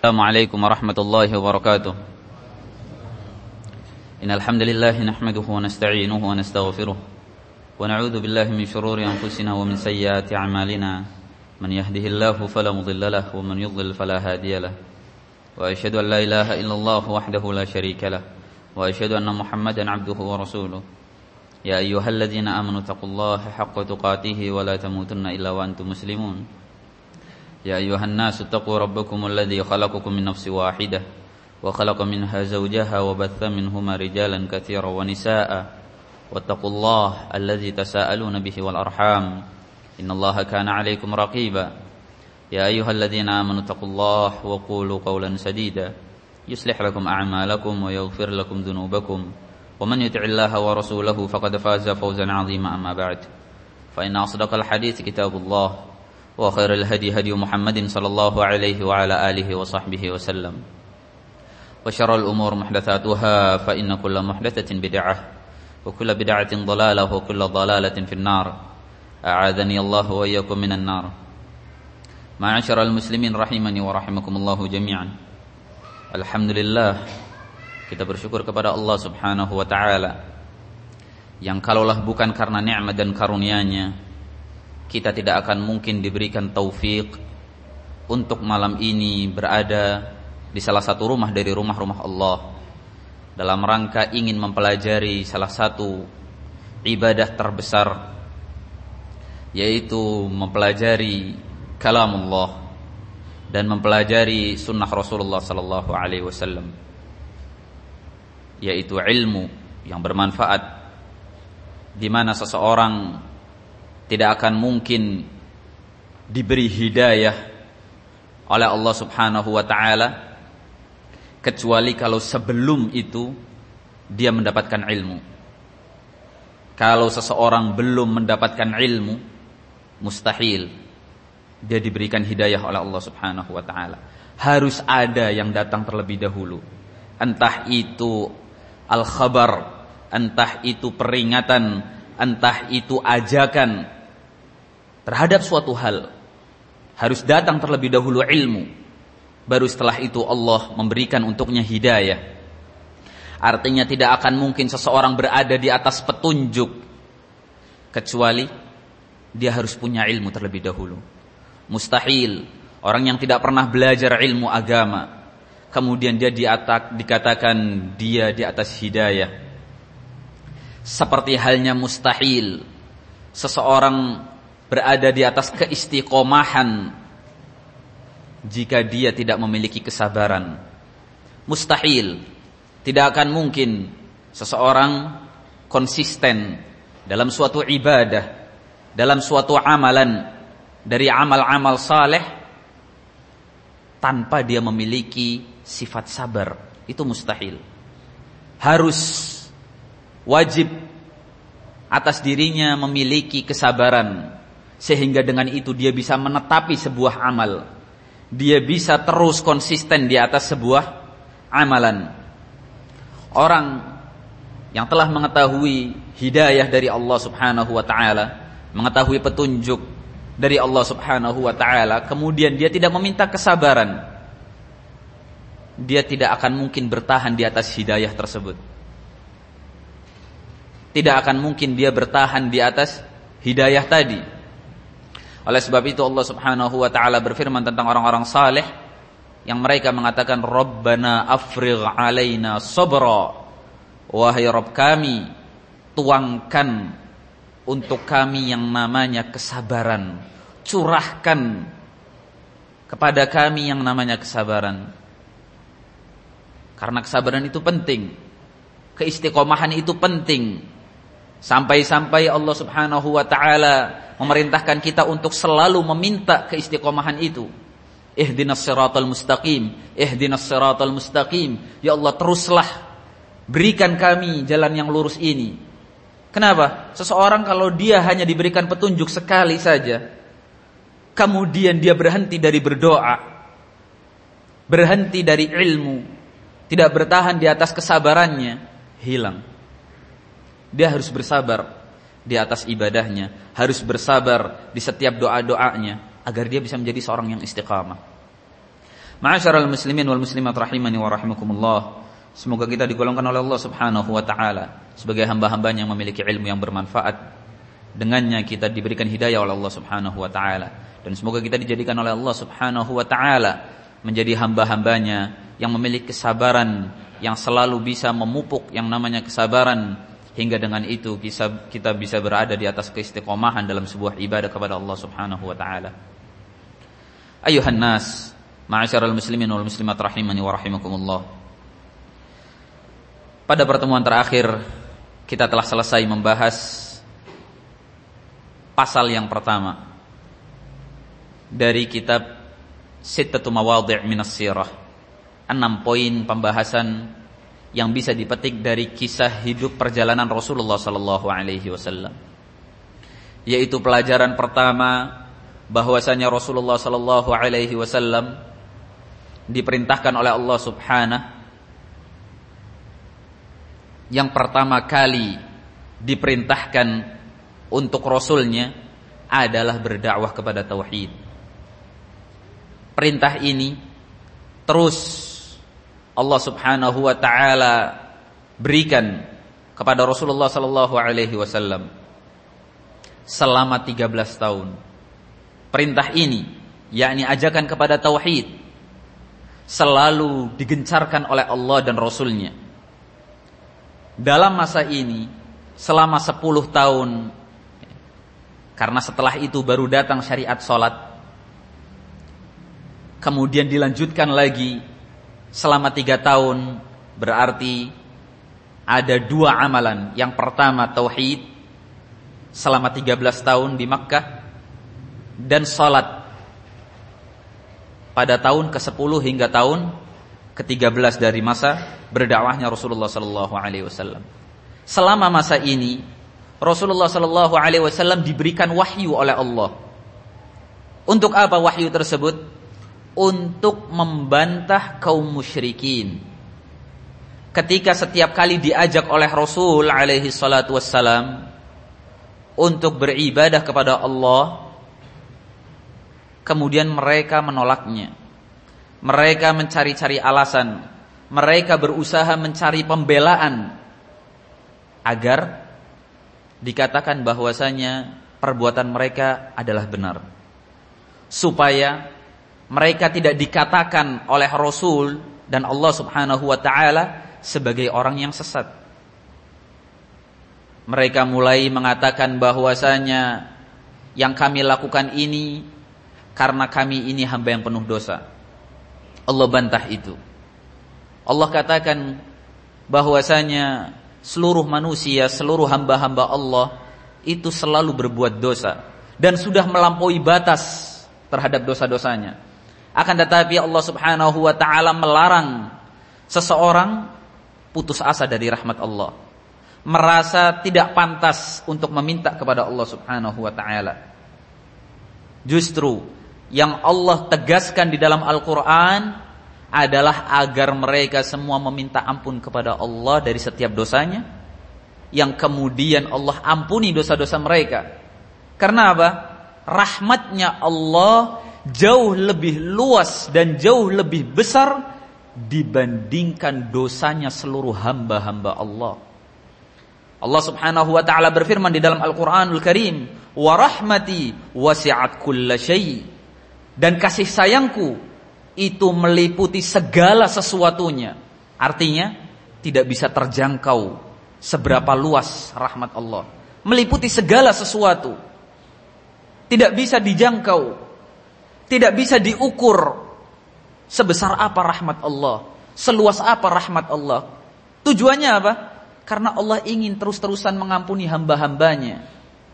Assalamualaikum warahmatullahi wabarakatuh. Innal hamdalillah nahmaduhu wa nasta'inuhu wa nastaghfiruh wa na'udzu billahi min shururi anfusina wa min sayyiati a'malina. Man yahdihillahu fala mudilla lahu wa man yudlil fala hadiya lahu. Wa asyhadu an la ilaha illallah wahdahu la syarika lahu wa asyhadu anna Muhammadan 'abduhu wa rasuluh. Ya ayyuhalladzina amanu taqullaha haqqa tuqatih wa la tamutunna illa wa antum muslimun. يا أيها الناس اتقوا ربكم الذي خلقكم من نفس واحدة وخلق منها زوجها وبث منهما رجالا كثيرا ونساء واتقوا الله الذي تساءلون به والأرحام إن الله كان عليكم رقيبا يا أيها الذين آمنوا اتقوا الله وقولوا قولا سديدا يصلح لكم أعمالكم ويغفر لكم ذنوبكم ومن يطع الله ورسوله فقد فاز فوزا عظيما أما بعد فإن أصدق الحديث كتاب الله وخير الهدي هدي محمد صلى الله عليه وعلى آله وصحبه وسلم وشر الأمور محدثاتها فإن كل محدثة بدعة وكل بدعة ضلالة وكل ضلالة في النار أعاذني الله وإياكم من النار. معاشر المسلمين rahimani wa rahimakumullah jami'an. Alhamdulillah, kita bersyukur kepada Allah Subhanahu wa taala yang kalaulah bukan karena nikmat dan karunia-Nya kita tidak akan mungkin diberikan taufik untuk malam ini berada di salah satu rumah dari rumah-rumah Allah dalam rangka ingin mempelajari salah satu ibadah terbesar, yaitu mempelajari kalamullah dan mempelajari sunnah Rasulullah sallallahu alaihi wasallam, yaitu ilmu yang bermanfaat di mana seseorang tidak akan mungkin diberi hidayah oleh Allah Subhanahu wa taala kecuali kalau sebelum itu dia mendapatkan ilmu. Kalau seseorang belum mendapatkan ilmu, mustahil dia diberikan hidayah oleh Allah Subhanahu wa taala. Harus ada yang datang terlebih dahulu. Entah itu al-khabar, entah itu peringatan, entah itu ajakan terhadap suatu hal, harus datang terlebih dahulu ilmu, baru setelah itu Allah memberikan untuknya hidayah. Artinya tidak akan mungkin seseorang berada di atas petunjuk kecuali dia harus punya ilmu terlebih dahulu. Mustahil orang yang tidak pernah belajar ilmu agama kemudian dia dikatakan dia di atas hidayah. Seperti halnya mustahil seseorang berada di atas keistiqomahan jika dia tidak memiliki kesabaran. Mustahil, tidak akan mungkin seseorang konsisten dalam suatu ibadah, dalam suatu amalan dari amal-amal saleh tanpa dia memiliki sifat sabar. Itu mustahil. Harus wajib atas dirinya memiliki kesabaran, sehingga dengan itu dia bisa menetapi sebuah amal, dia bisa terus konsisten di atas sebuah amalan. Orang yang telah mengetahui hidayah dari Allah Subhanahu wa taala, mengetahui petunjuk dari Allah Subhanahu wa taala, kemudian dia tidak meminta kesabaran, dia tidak akan mungkin bertahan di atas hidayah tersebut. Tidak akan mungkin dia bertahan di atas hidayah tadi. Oleh sebab itu Allah Subhanahu wa taala berfirman tentang orang-orang saleh yang mereka mengatakan Rabbana afrigh alaina sabra, wahai Rabb kami, tuangkan untuk kami yang namanya kesabaran, curahkan kepada kami yang namanya kesabaran. Karena kesabaran itu penting, keistiqomahan itu penting. Sampai-sampai Allah Subhanahu wa taala memerintahkan kita untuk selalu meminta keistiqomahan itu. Ihdinas siratal mustaqim, ihdinas siratal mustaqim. Ya Allah, teruslah berikan kami jalan yang lurus ini. Kenapa? Seseorang kalau dia hanya diberikan petunjuk sekali saja, kemudian dia berhenti dari berdoa, berhenti dari ilmu, tidak bertahan di atas kesabarannya, hilang. Dia harus bersabar di atas ibadahnya, harus bersabar di setiap doa-doanya agar dia bisa menjadi seorang yang istiqamah. Ma'asyiral muslimin wal muslimat rahimani wa rahimakumullah. Semoga kita digolongkan oleh Allah Subhanahu wa taala sebagai hamba-hambanya yang memiliki ilmu yang bermanfaat. Dengannya kita diberikan hidayah oleh Allah Subhanahu wa taala, dan semoga kita dijadikan oleh Allah Subhanahu wa taala menjadi hamba-hambanya yang memiliki kesabaran, yang selalu bisa memupuk yang namanya kesabaran, hingga dengan itu kita bisa berada di atas keistiqomahan dalam sebuah ibadah kepada Allah Subhanahu wa taala. Ayuhan nas, ma'asyiral muslimin wal muslimat rahimani wa rahimakumullah. Pada pertemuan terakhir kita telah selesai membahas pasal yang pertama dari kitab Sittatu Mawadhi' Minas Sirah. 6 poin pembahasan yang bisa dipetik dari kisah hidup perjalanan Rasulullah sallallahu alaihi wasallam. Yaitu pelajaran pertama, bahwasanya Rasulullah sallallahu alaihi wasallam diperintahkan oleh Allah Subhanahu, yang pertama kali diperintahkan untuk Rasulnya adalah berdakwah kepada tauhid. Perintah ini terus Allah Subhanahu wa taala berikan kepada Rasulullah sallallahu alaihi wasallam selama 13 tahun. Perintah ini, yakni ajakan kepada tauhid, selalu digencarkan oleh Allah dan Rasulnya. Dalam masa ini selama 10 tahun, karena setelah itu baru datang syariat salat. Kemudian dilanjutkan lagi selama 3 tahun, berarti ada 2 amalan. Yang pertama tauhid selama 13 tahun di Makkah, dan salat pada tahun ke-10 hingga tahun ke-13 dari masa berdakwahnya Rasulullah sallallahu alaihi wasallam. Selama masa ini Rasulullah sallallahu alaihi wasallam diberikan wahyu oleh Allah. Untuk apa wahyu tersebut? Untuk membantah kaum musyrikin. Ketika setiap kali diajak oleh Rasul alaihi salatu wassalam untuk beribadah kepada Allah, kemudian mereka menolaknya. Mereka mencari-cari alasan, mereka berusaha mencari pembelaan agar dikatakan bahwasanya perbuatan mereka adalah benar, supaya mereka tidak dikatakan oleh Rasul dan Allah Subhanahu wa taala sebagai orang yang sesat. Mereka mulai mengatakan bahwasanya yang kami lakukan ini karena kami ini hamba yang penuh dosa. Allah bantah itu. Allah katakan bahwasanya seluruh manusia, seluruh hamba-hamba Allah itu selalu berbuat dosa dan sudah melampaui batas terhadap dosa-dosanya. Akan tetapi Allah Subhanahu wa taala melarang seseorang putus asa dari rahmat Allah, merasa tidak pantas untuk meminta kepada Allah Subhanahu wa taala. Justru yang Allah tegaskan di dalam Al-Quran adalah agar mereka semua meminta ampun kepada Allah dari setiap dosanya, yang kemudian Allah ampuni dosa-dosa mereka. Karena apa? Rahmatnya Allah jauh lebih luas dan jauh lebih besar dibandingkan dosanya seluruh hamba-hamba Allah. Allah Subhanahu wa taala berfirman di dalam Al-Qur'anul Karim, "Wa rahmati wasi'at kulla syai'." Dan kasih sayangku itu meliputi segala sesuatunya. Artinya tidak bisa terjangkau seberapa luas rahmat Allah. Meliputi segala sesuatu. Tidak bisa dijangkau. Tidak bisa diukur sebesar apa rahmat Allah, seluas apa rahmat Allah. Tujuannya apa? Karena Allah ingin terus-terusan mengampuni hamba-hambanya.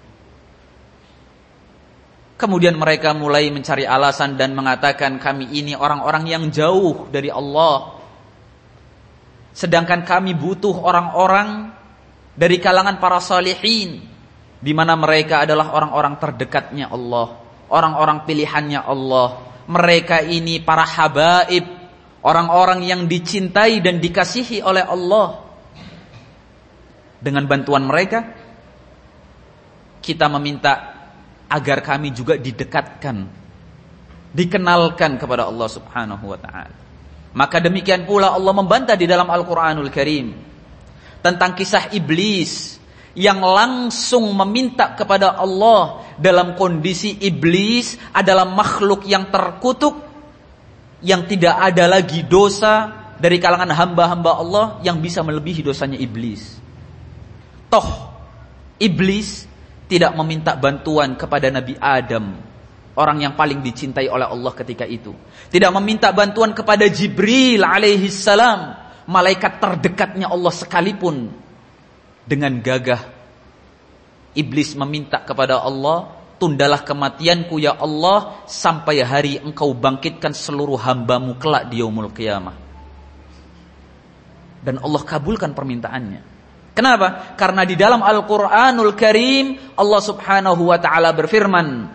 Kemudian mereka mulai mencari alasan dan mengatakan kami ini orang-orang yang jauh dari Allah, sedangkan kami butuh orang-orang dari kalangan para salihin, di mana mereka adalah orang-orang terdekatnya Allah, orang-orang pilihannya Allah. Mereka ini para habaib, orang-orang yang dicintai dan dikasihi oleh Allah. Dengan bantuan mereka kita meminta agar kami juga didekatkan dikenalkan kepada Allah Subhanahu wa taala. Maka demikian pula Allah membantah di dalam Al-Qur'anul Karim tentang kisah iblis yang langsung meminta kepada Allah dalam kondisi iblis adalah makhluk yang terkutuk, yang tidak ada lagi dosa dari kalangan hamba-hamba Allah yang bisa melebihi dosanya iblis. Toh iblis tidak meminta bantuan kepada Nabi Adam, orang yang paling dicintai oleh Allah ketika itu. Tidak meminta bantuan kepada Jibril alaihissalam, malaikat terdekatnya Allah sekalipun. Dengan gagah iblis meminta kepada Allah, tundalah kematianku ya Allah sampai hari engkau bangkitkan seluruh hambamu kelak di yaumul qiyamah. Dan Allah kabulkan permintaannya. Kenapa? Karena di dalam Al-Qur'anul Karim Allah Subhanahu wa taala berfirman,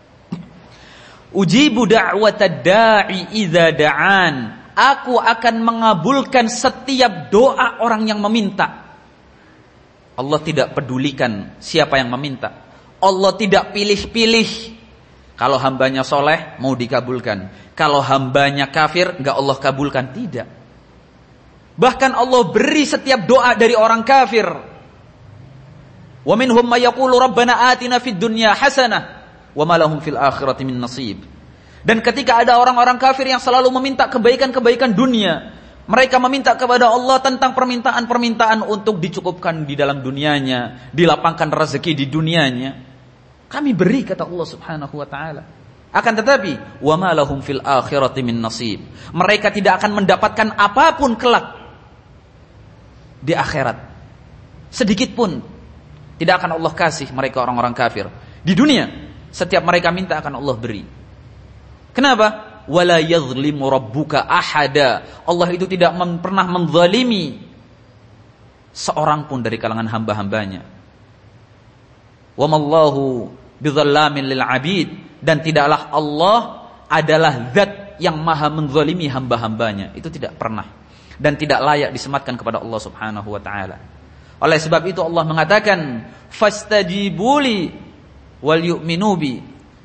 Ujibu da'watad da'i idza da'an. Aku akan mengabulkan setiap doa orang yang meminta. Allah tidak pedulikan siapa yang meminta. Allah tidak pilih-pilih. Kalau hambanya soleh mau dikabulkan, kalau hambanya kafir enggak Allah kabulkan. Tidak. Bahkan Allah beri setiap doa dari orang kafir. Wa minhum may yaqulu rabbana atina fid dunya hasanah wa ma lahum fil akhirati min nasib. Dan ketika ada orang-orang kafir yang selalu meminta kebaikan-kebaikan dunia, mereka meminta kepada Allah tentang permintaan-permintaan untuk dicukupkan di dalam dunianya, dilapangkan rezeki di dunianya. Kami beri, kata Allah Subhanahu wa taala. Akan tetapi, wa ma lahum fil akhirati min nasib. Mereka tidak akan mendapatkan apapun kelak di akhirat. Sedikit pun tidak akan Allah kasih mereka orang-orang kafir. Di dunia, setiap mereka minta akan Allah beri. Kenapa? Wala yadhlimu rabbuka ahada. Allah itu tidak pernah menzalimi seorang pun dari kalangan hamba-hambanya. Wa mallahu bidzallamin lil abid. Dan tidaklah Allah adalah zat yang maha menzalimi hamba-hambanya. Itu tidak pernah. Dan tidak layak disematkan kepada Allah Subhanahu wa ta'ala. Oleh sebab itu Allah mengatakan, fastajibuli wal yu'minu bi.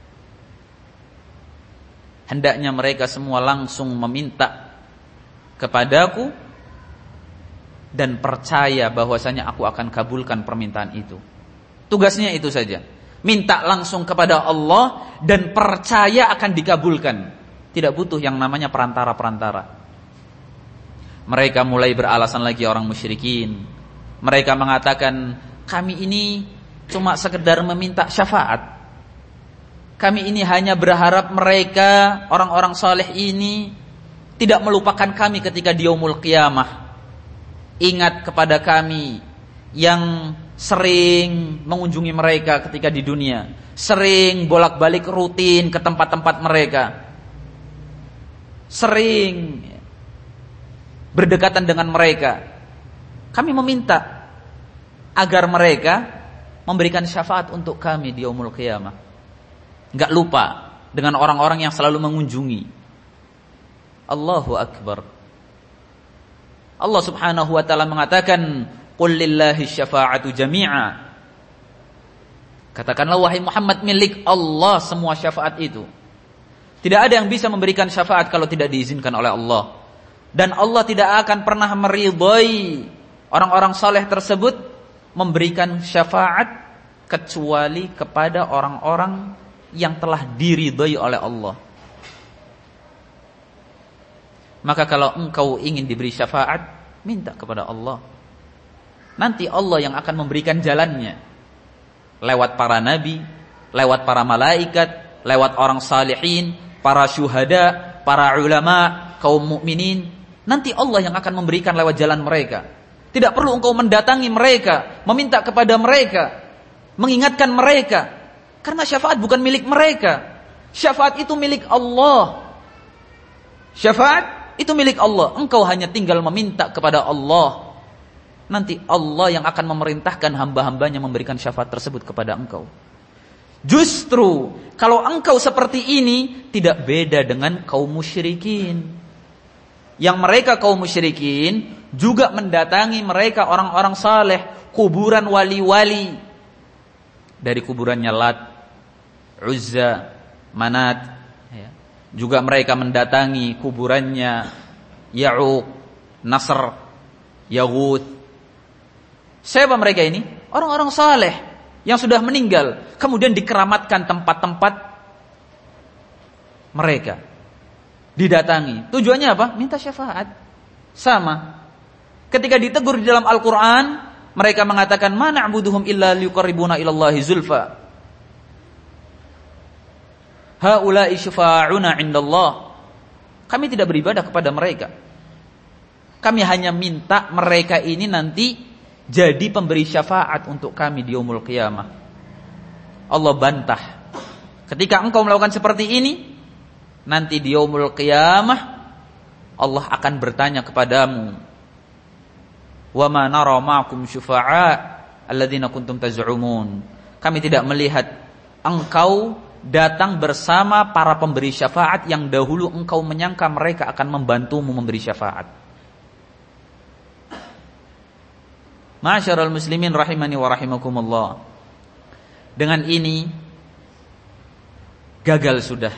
Hendaknya mereka semua langsung meminta kepadaku dan percaya bahwasanya aku akan kabulkan permintaan itu. Tugasnya itu saja. Minta langsung kepada Allah dan percaya akan dikabulkan. Tidak butuh yang namanya perantara-perantara. Mereka mulai beralasan lagi orang musyrikin. Mereka mengatakan, kami ini cuma sekedar meminta syafaat. Kami ini hanya berharap mereka, orang-orang saleh ini, tidak melupakan kami ketika di yaumul qiyamah. Ingat kepada kami yang sering mengunjungi mereka ketika di dunia, sering bolak-balik rutin ke tempat-tempat mereka, sering berdekatan dengan mereka. Kami meminta agar mereka memberikan syafaat untuk kami di yaumul qiyamah. Enggak lupa dengan orang-orang yang selalu mengunjungi. Allahu Akbar. Allah Subhanahu wa ta'ala mengatakan, Qul lillahi syafa'atu jami'a. Katakanlah wahai Muhammad, milik Allah semua syafaat itu. Tidak ada yang bisa memberikan syafaat kalau tidak diizinkan oleh Allah. Dan Allah tidak akan pernah meridhai orang-orang saleh tersebut memberikan syafaat kecuali kepada orang-orang yang telah diridhai oleh Allah. Maka kalau engkau ingin diberi syafaat, minta kepada Allah. Nanti Allah yang akan memberikan jalannya. Lewat para nabi, lewat para malaikat, lewat orang salihin, para syuhada, para ulama, kaum mukminin. Nanti Allah yang akan memberikan lewat jalan mereka. Tidak perlu engkau mendatangi mereka, meminta kepada mereka, mengingatkan mereka. Karena syafaat bukan milik mereka. Syafaat itu milik Allah. Syafaat itu milik Allah. Engkau hanya tinggal meminta kepada Allah. Nanti Allah yang akan memerintahkan hamba-hambanya memberikan syafaat tersebut kepada engkau. Justru kalau engkau seperti ini tidak beda dengan kaum musyrikin. Yang mereka kaum musyrikin juga mendatangi mereka orang-orang saleh, kuburan wali-wali. Dari kuburannya Lat, Uzza, Manat, ya. Juga mereka mendatangi kuburannya Ya'uq, Nasr, Yaghut. Siapa mereka ini? Orang-orang saleh yang sudah meninggal, kemudian dikeramatkan tempat-tempat mereka. Didatangi. Tujuannya apa? Minta syafaat. Sama. Ketika ditegur di dalam Al-Quran, mereka mengatakan, ma na'buduhum illa liyuqarribuna ilallahi zulfa. Haula'i syufa'una indallah. Kami tidak beribadah kepada mereka. Kami hanya minta mereka ini nanti jadi pemberi syafaat untuk kami di yaumul qiyamah. Allah bantah. Ketika engkau melakukan seperti ini, nanti di yaumul qiyamah Allah akan bertanya kepadamu, wa ma nara ma'akum syufa'a alladzina kuntum taz'umun. Kami tidak melihat engkau datang bersama para pemberi syafaat yang dahulu engkau menyangka mereka akan membantumu memberi syafaat. Ma'asyiral muslimin rahimani wa rahimakumullah. Dengan ini gagal sudah.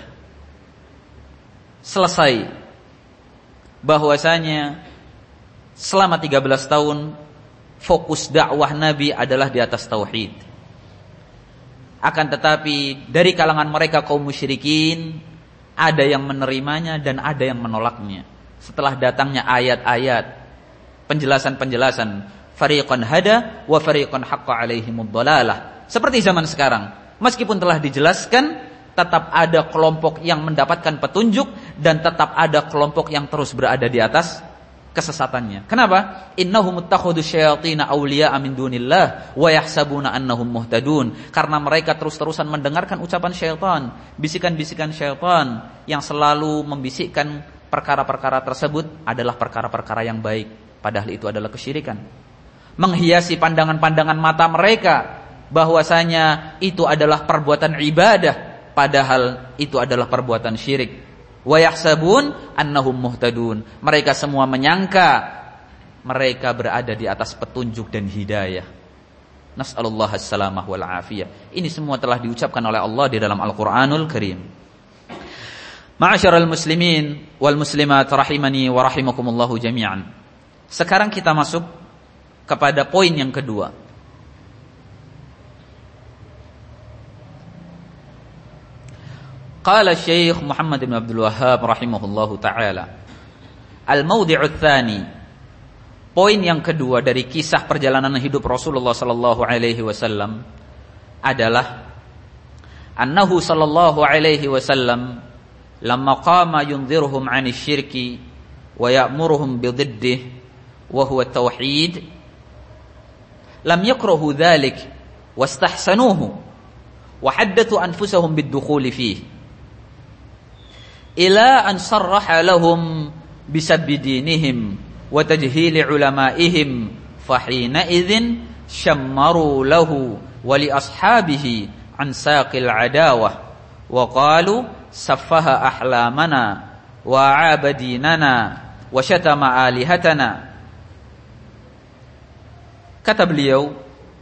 Selesai bahwasanya selama 13 tahun fokus dakwah Nabi adalah di atas tauhid. Akan tetapi dari kalangan mereka kaum musyrikin ada yang menerimanya dan ada yang menolaknya. Setelah datangnya ayat-ayat, penjelasan-penjelasan, fariqan hada wa fariqan haqqa alaihimud dhalalah. Seperti zaman sekarang, meskipun telah dijelaskan, tetap ada kelompok yang mendapatkan petunjuk dan tetap ada kelompok yang terus berada di atas kesesatannya. Kenapa? Innahum muttakhadhu syayatina awliya'a min dunillah wa yahsabuna annahum muhtadun. Karena mereka terus-terusan mendengarkan ucapan syaitan, bisikan-bisikan syaitan yang selalu membisikkan perkara-perkara tersebut adalah perkara-perkara yang baik, padahal itu adalah kesyirikan. Menghiasi pandangan-pandangan mata mereka bahwasanya itu adalah perbuatan ibadah, padahal itu adalah perbuatan syirik. Wa yahsabun annahum muhtadun. Mereka semua menyangka mereka berada di atas petunjuk dan hidayah. Nas'alullah as-salamah wal afiyah. Ini semua telah diucapkan oleh Allah di dalam Al-Qur'anul Karim. Ma'asyiral muslimin wal muslimat rahimani wa rahimakumullahu jami'an. Sekarang kita masuk kepada poin yang kedua. Qala Syekh Muhammad bin Abdul Wahhab rahimahullahu taala, al-mawdi'u tsani, poin yang kedua dari kisah perjalanan hidup Rasulullah sallallahu alaihi wasallam adalah annahu sallallahu alaihi wasallam lamma qama yunzirhum 'anil syirki wa ya'muruhum bididdihi wa huwa at-tauhid lam yakrahu dhalik wastahsanuhu wa haddathu anfusahum bid-dukhuli fihi ila an sarraha lahum bisabbi dinihim wa tajhili ulamaihim fahina idzin syammaru lahu wa li ashabihi an saqil adawah wa qalu saffaha ahlamana wa abadinana wa syatama alihatana. Kata beliau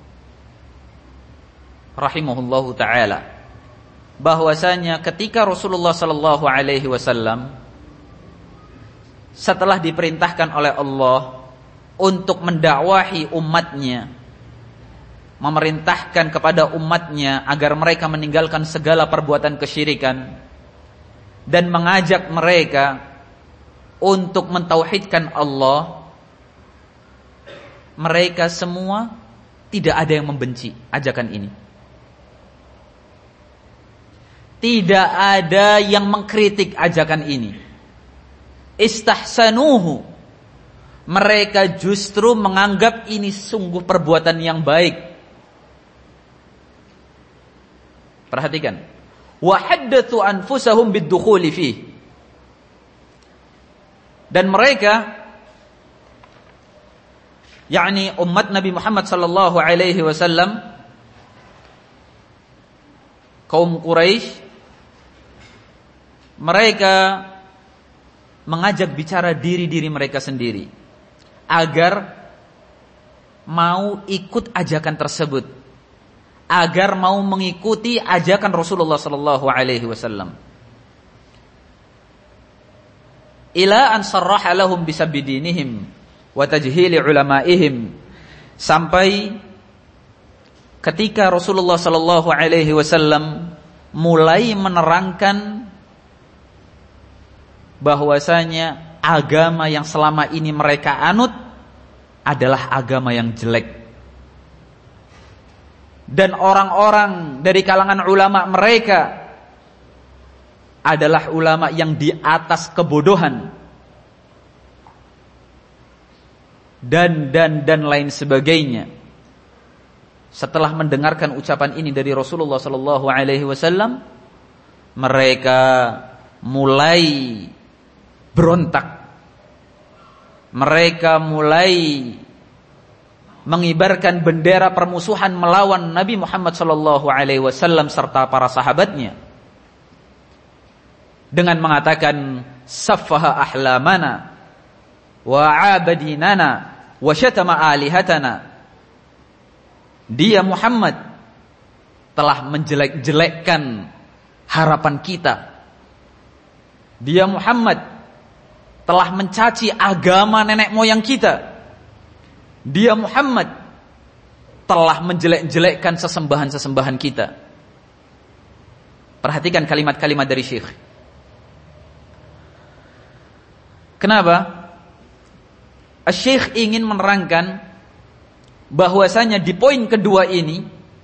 rahimahullahu taala bahwasanya ketika Rasulullah sallallahu alaihi wasallam setelah diperintahkan oleh Allah untuk mendakwahi umatnya, memerintahkan kepada umatnya agar mereka meninggalkan segala perbuatan kesyirikan dan mengajak mereka untuk mentauhidkan Allah, mereka semua tidak ada yang membenci ajakan ini. Tidak ada yang mengkritik ajakan ini. Istahsanuhu. Mereka justru menganggap ini sungguh perbuatan yang baik. Perhatikan. Wa haddatsu anfusahum bid-dukhuli fihi. Dan mereka, yakni umat Nabi Muhammad sallallahu alaihi wasallam, kaum Quraisy, mereka mengajak bicara diri-diri mereka sendiri agar mau ikut ajakan tersebut, agar mau mengikuti ajakan Rasulullah sallallahu alaihi wasallam. ila an sarraha lahum bisabidinihim wa tajhili ulamaihim, sampai ketika Rasulullah sallallahu alaihi wasallam mulai menerangkan bahwasanya agama yang selama ini mereka anut adalah agama yang jelek. Dan orang-orang dari kalangan ulama mereka adalah ulama yang di atas kebodohan. Dan lain sebagainya. Setelah mendengarkan ucapan ini dari Rasulullah sallallahu alaihi wasallam, mereka mulai berontak. Mereka mulai mengibarkan bendera permusuhan melawan Nabi Muhammad sallallahu alaihi wasallam serta para sahabatnya dengan mengatakan saffaha ahlamana wa abadinana wa syatama alihatana. Dia Muhammad telah menjelek-jelekkan harapan kita. Dia Muhammad telah mencaci agama nenek moyang kita. Dia Muhammad telah menjelek-jelekkan sesembahan-sesembahan kita. Perhatikan kalimat-kalimat dari Syekh. Kenapa? Syekh ingin menerangkan bahwasanya di poin kedua ini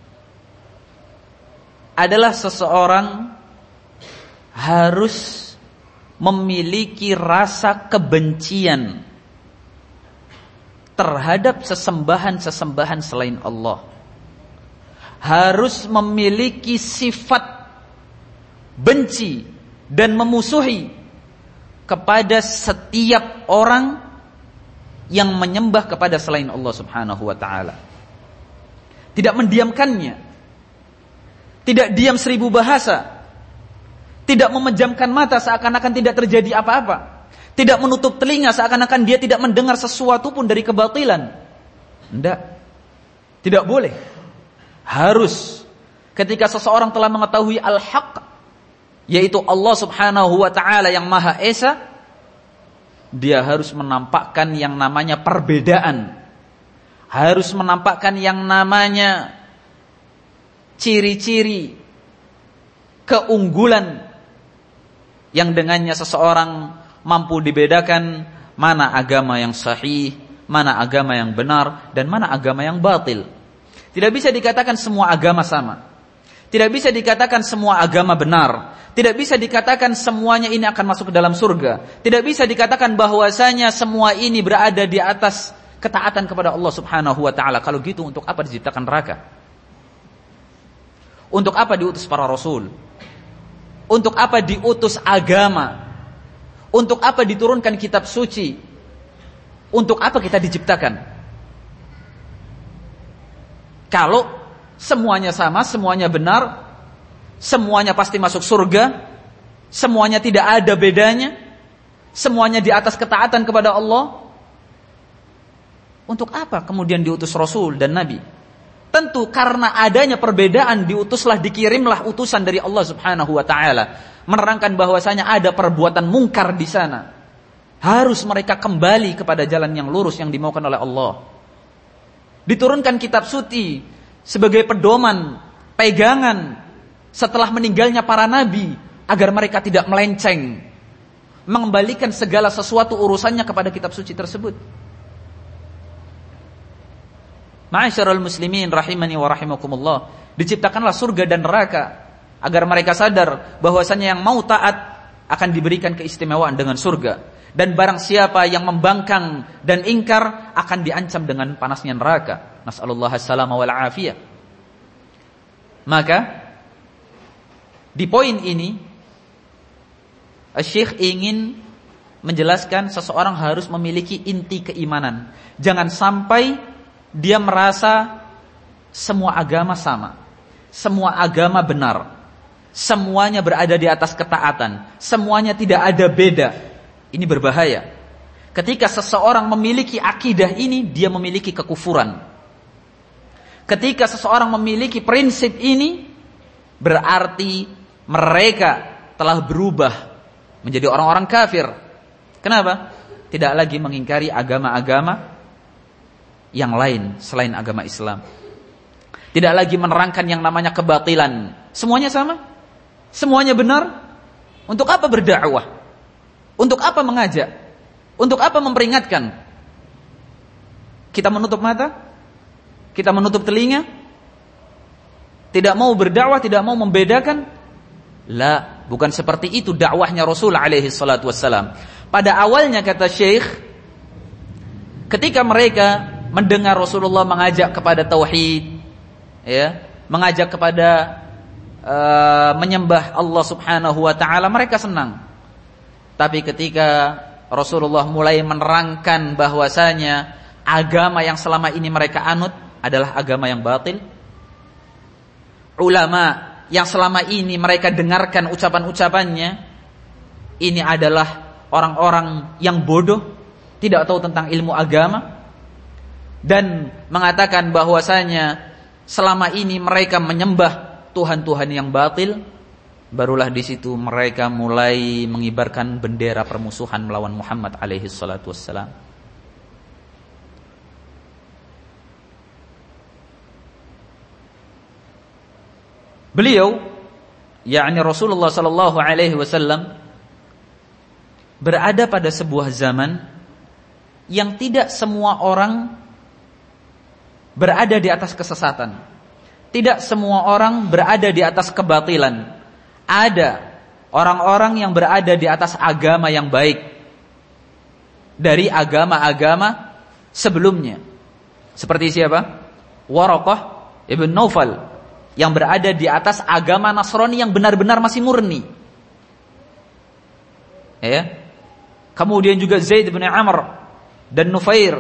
adalah seseorang harus memiliki rasa kebencian terhadap sesembahan-sesembahan selain Allah. Harus memiliki sifat benci dan memusuhi kepada setiap orang yang menyembah kepada selain Allah Subhanahu wa ta'ala. Tidak mendiamkannya, tidak diam seribu bahasa, tidak memejamkan mata seakan-akan tidak terjadi apa-apa, tidak menutup telinga seakan-akan dia tidak mendengar sesuatu pun dari kebatilan. Tidak boleh. Harus ketika seseorang telah mengetahui al-haq, yaitu Allah Subhanahu wa ta'ala yang Maha Esa, dia harus menampakkan yang namanya perbedaan, harus menampakkan yang namanya ciri-ciri keunggulan yang dengannya seseorang mampu dibedakan mana agama yang sahih, mana agama yang benar, dan mana agama yang batil. Tidak bisa dikatakan semua agama sama. Tidak bisa dikatakan semua agama benar. Tidak bisa dikatakan semuanya ini akan masuk ke dalam surga. Tidak bisa dikatakan bahwasanya semua ini berada di atas ketaatan kepada Allah Subhanahu wa ta'ala. Kalau gitu untuk apa diciptakan neraka? Untuk apa diutus para rasul? Untuk apa diutus agama? Untuk apa diturunkan kitab suci? Untuk apa kita diciptakan? Kalau semuanya sama, semuanya benar, semuanya pasti masuk surga, semuanya tidak ada bedanya, semuanya di atas ketaatan kepada Allah, untuk apa kemudian diutus Rasul dan Nabi? Tentu karena adanya perbedaan diutuslah, dikirimlah utusan dari Allah Subhanahu wa ta'ala, menerangkan bahwasanya ada perbuatan mungkar di sana. Harus mereka kembali kepada jalan yang lurus yang dimaukan oleh Allah. Diturunkan kitab suci sebagai pedoman, pegangan setelah meninggalnya para nabi, agar mereka tidak melenceng, mengembalikan segala sesuatu urusannya kepada kitab suci tersebut. Ma'asyiral muslimin rahimani wa rahimakumullah, diciptakanlah surga dan neraka agar mereka sadar bahwasanya yang mau taat akan diberikan keistimewaan dengan surga, dan barang siapa yang membangkang dan ingkar akan diancam dengan panasnya neraka. Nas'alullah as-salama wal afiyah. Maka di poin ini Syekh ingin menjelaskan seseorang harus memiliki inti keimanan. Jangan sampai dia merasa semua agama sama, semua agama benar, semuanya berada di atas ketaatan, semuanya tidak ada beda. Ini berbahaya. Ketika seseorang memiliki akidah ini, dia memiliki kekufuran. Ketika seseorang memiliki prinsip ini, berarti mereka telah berubah menjadi orang-orang kafir. Kenapa? Tidak lagi mengingkari agama-agama yang lain selain agama Islam. Tidak lagi menerangkan yang namanya kebatilan. Semuanya sama, semuanya benar. Untuk apa berdakwah? Untuk apa mengajak? Untuk apa memperingatkan? Kita menutup mata? Kita menutup telinga? Tidak mau berdakwah, tidak mau membedakan? La, bukan seperti itu dakwahnya Rasul alaihi salatu wassalam. Pada awalnya kata Syekh, ketika mereka mendengar Rasulullah mengajak kepada tauhid, ya, mengajak kepada menyembah Allah Subhanahu wa taala, mereka senang. Tapi ketika Rasulullah mulai menerangkan bahwasanya agama yang selama ini mereka anut adalah agama yang batil, ulama yang selama ini mereka dengarkan ucapan-ucapannya ini adalah orang-orang yang bodoh, tidak tahu tentang ilmu agama, dan mengatakan bahwasanya selama ini mereka menyembah Tuhan-Tuhan yang batil, barulah di situ mereka mulai mengibarkan bendera permusuhan melawan Muhammad alaihi salatu wassalam. Beliau, yakni Rasulullah sallallahu alaihi wasallam, berada pada sebuah zaman yang tidak semua orang berada di atas kesesatan. Tidak semua orang berada di atas kebatilan. Ada orang-orang yang berada di atas agama yang baik dari agama-agama sebelumnya. Seperti siapa? Waraqah ibn Naufal, yang berada di atas agama Nasrani yang benar-benar masih murni. Ya. Kemudian juga Zaid bin Amr dan Nufair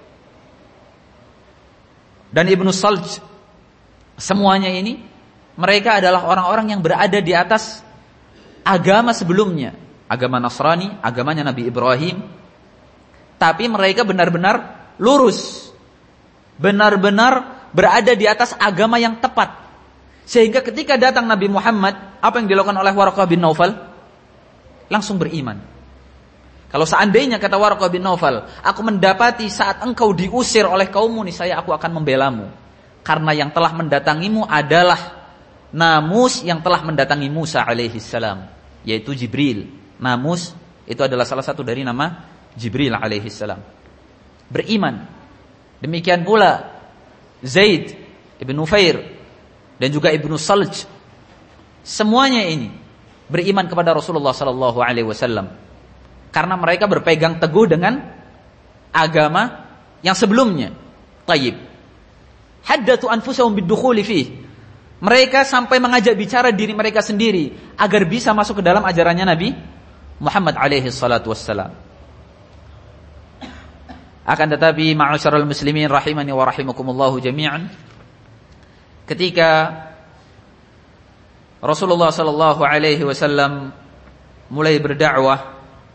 dan Ibnu Salj. Semuanya ini mereka adalah orang-orang yang berada di atas agama sebelumnya, agama Nasrani, agamanya Nabi Ibrahim. Tapi mereka benar-benar lurus, benar-benar berada di atas agama yang tepat. Sehingga ketika datang Nabi Muhammad, apa yang dilakukan oleh Waraqah bin Naufal? Langsung beriman. Kalau seandainya kata Waraqah bin Naufal, aku mendapati saat engkau diusir oleh kaummu, niscaya aku akan membelamu. Karena yang telah mendatangimu adalah Namus yang telah mendatangi Musa alaihi salam, yaitu Jibril. Namus itu adalah salah satu dari nama Jibril alaihi salam. Beriman. Demikian pula Zaid ibn Nufair dan juga Ibnu Salj. Semuanya ini beriman kepada Rasulullah sallallahu alaihi wasallam karena mereka berpegang teguh dengan agama yang sebelumnya. Tayyib. Haddatsu anfusahum bidukhuli fih. Mereka sampai mengajak bicara diri mereka sendiri agar bisa masuk ke dalam ajarannya Nabi Muhammad alaihi salatu wassalam. Akan tetapi ma'asyiral muslimin rahimani wa rahimakumullah jami'an, ketika Rasulullah sallallahu alaihi wasallam mulai berdakwah,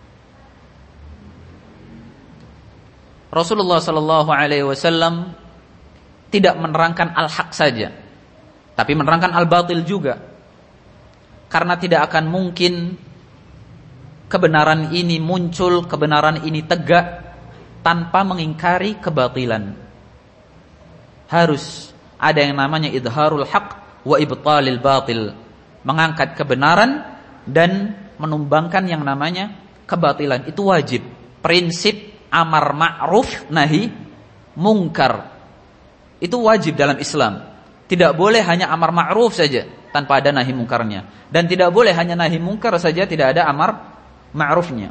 Rasulullah sallallahu alaihi wasallam tidak menerangkan al-haq saja, tapi menerangkan al-batil juga. Karena tidak akan mungkin kebenaran ini muncul, kebenaran ini tegak tanpa mengingkari kebatilan. Harus ada yang namanya idharul haq wa ibtalil batil, mengangkat kebenaran dan menumbangkan yang namanya kebatilan. Itu wajib. Prinsip amar ma'ruf nahi mungkar itu wajib dalam Islam. Tidak boleh hanya amar ma'ruf saja tanpa ada nahi mungkarnya, dan tidak boleh hanya nahi mungkar saja tidak ada amar ma'rufnya.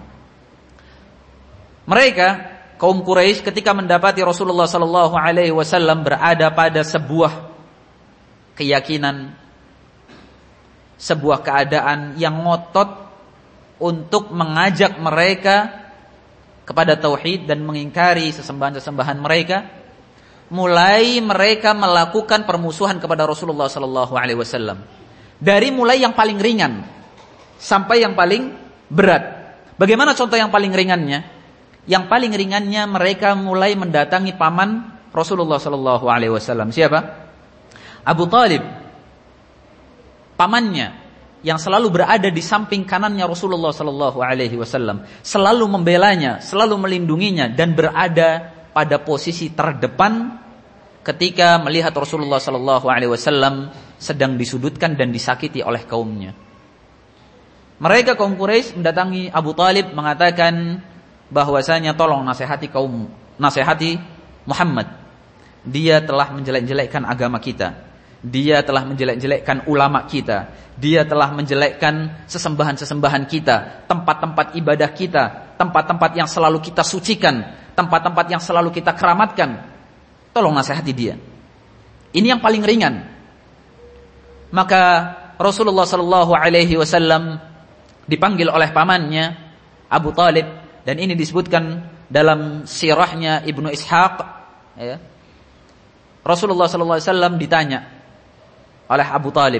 Mereka kaum Quraisy ketika mendapati Rasulullah sallallahu alaihi wasallam berada pada sebuah keyakinan, sebuah keadaan yang ngotot untuk mengajak mereka kepada tauhid dan mengingkari sesembahan-sesembahan mereka, mulai mereka melakukan permusuhan kepada Rasulullah sallallahu alaihi wasallam. Dari mulai yang paling ringan sampai yang paling berat. Bagaimana contoh yang paling ringannya? Yang paling ringannya mereka mulai mendatangi paman Rasulullah sallallahu alaihi wasallam. Siapa? Abu Talib. Pamannya yang selalu berada di samping kanannya Rasulullah sallallahu alaihi wasallam, selalu membelanya, selalu melindunginya dan berada pada posisi terdepan ketika melihat Rasulullah sallallahu alaihi wasallam sedang disudutkan dan disakiti oleh kaumnya. Mereka kaum Quraisy mendatangi Abu Talib mengatakan bahwasanya tolong nasihati Muhammad. Dia telah menjelek-jelekkan agama kita. Dia telah menjelek-jelekkan ulama kita. Dia telah menjelekkan sesembahan-sesembahan kita, tempat-tempat ibadah kita, tempat-tempat yang selalu kita sucikan, tempat-tempat yang selalu kita keramatkan. Tolong nasihati dia. Ini yang paling ringan. Maka Rasulullah sallallahu alaihi wasallam dipanggil oleh pamannya Abu Talib, dan ini disebutkan dalam sirahnya Ibnu Ishaq, ya. Rasulullah sallallahu alaihi wasallam ditanya oleh Abu Talib,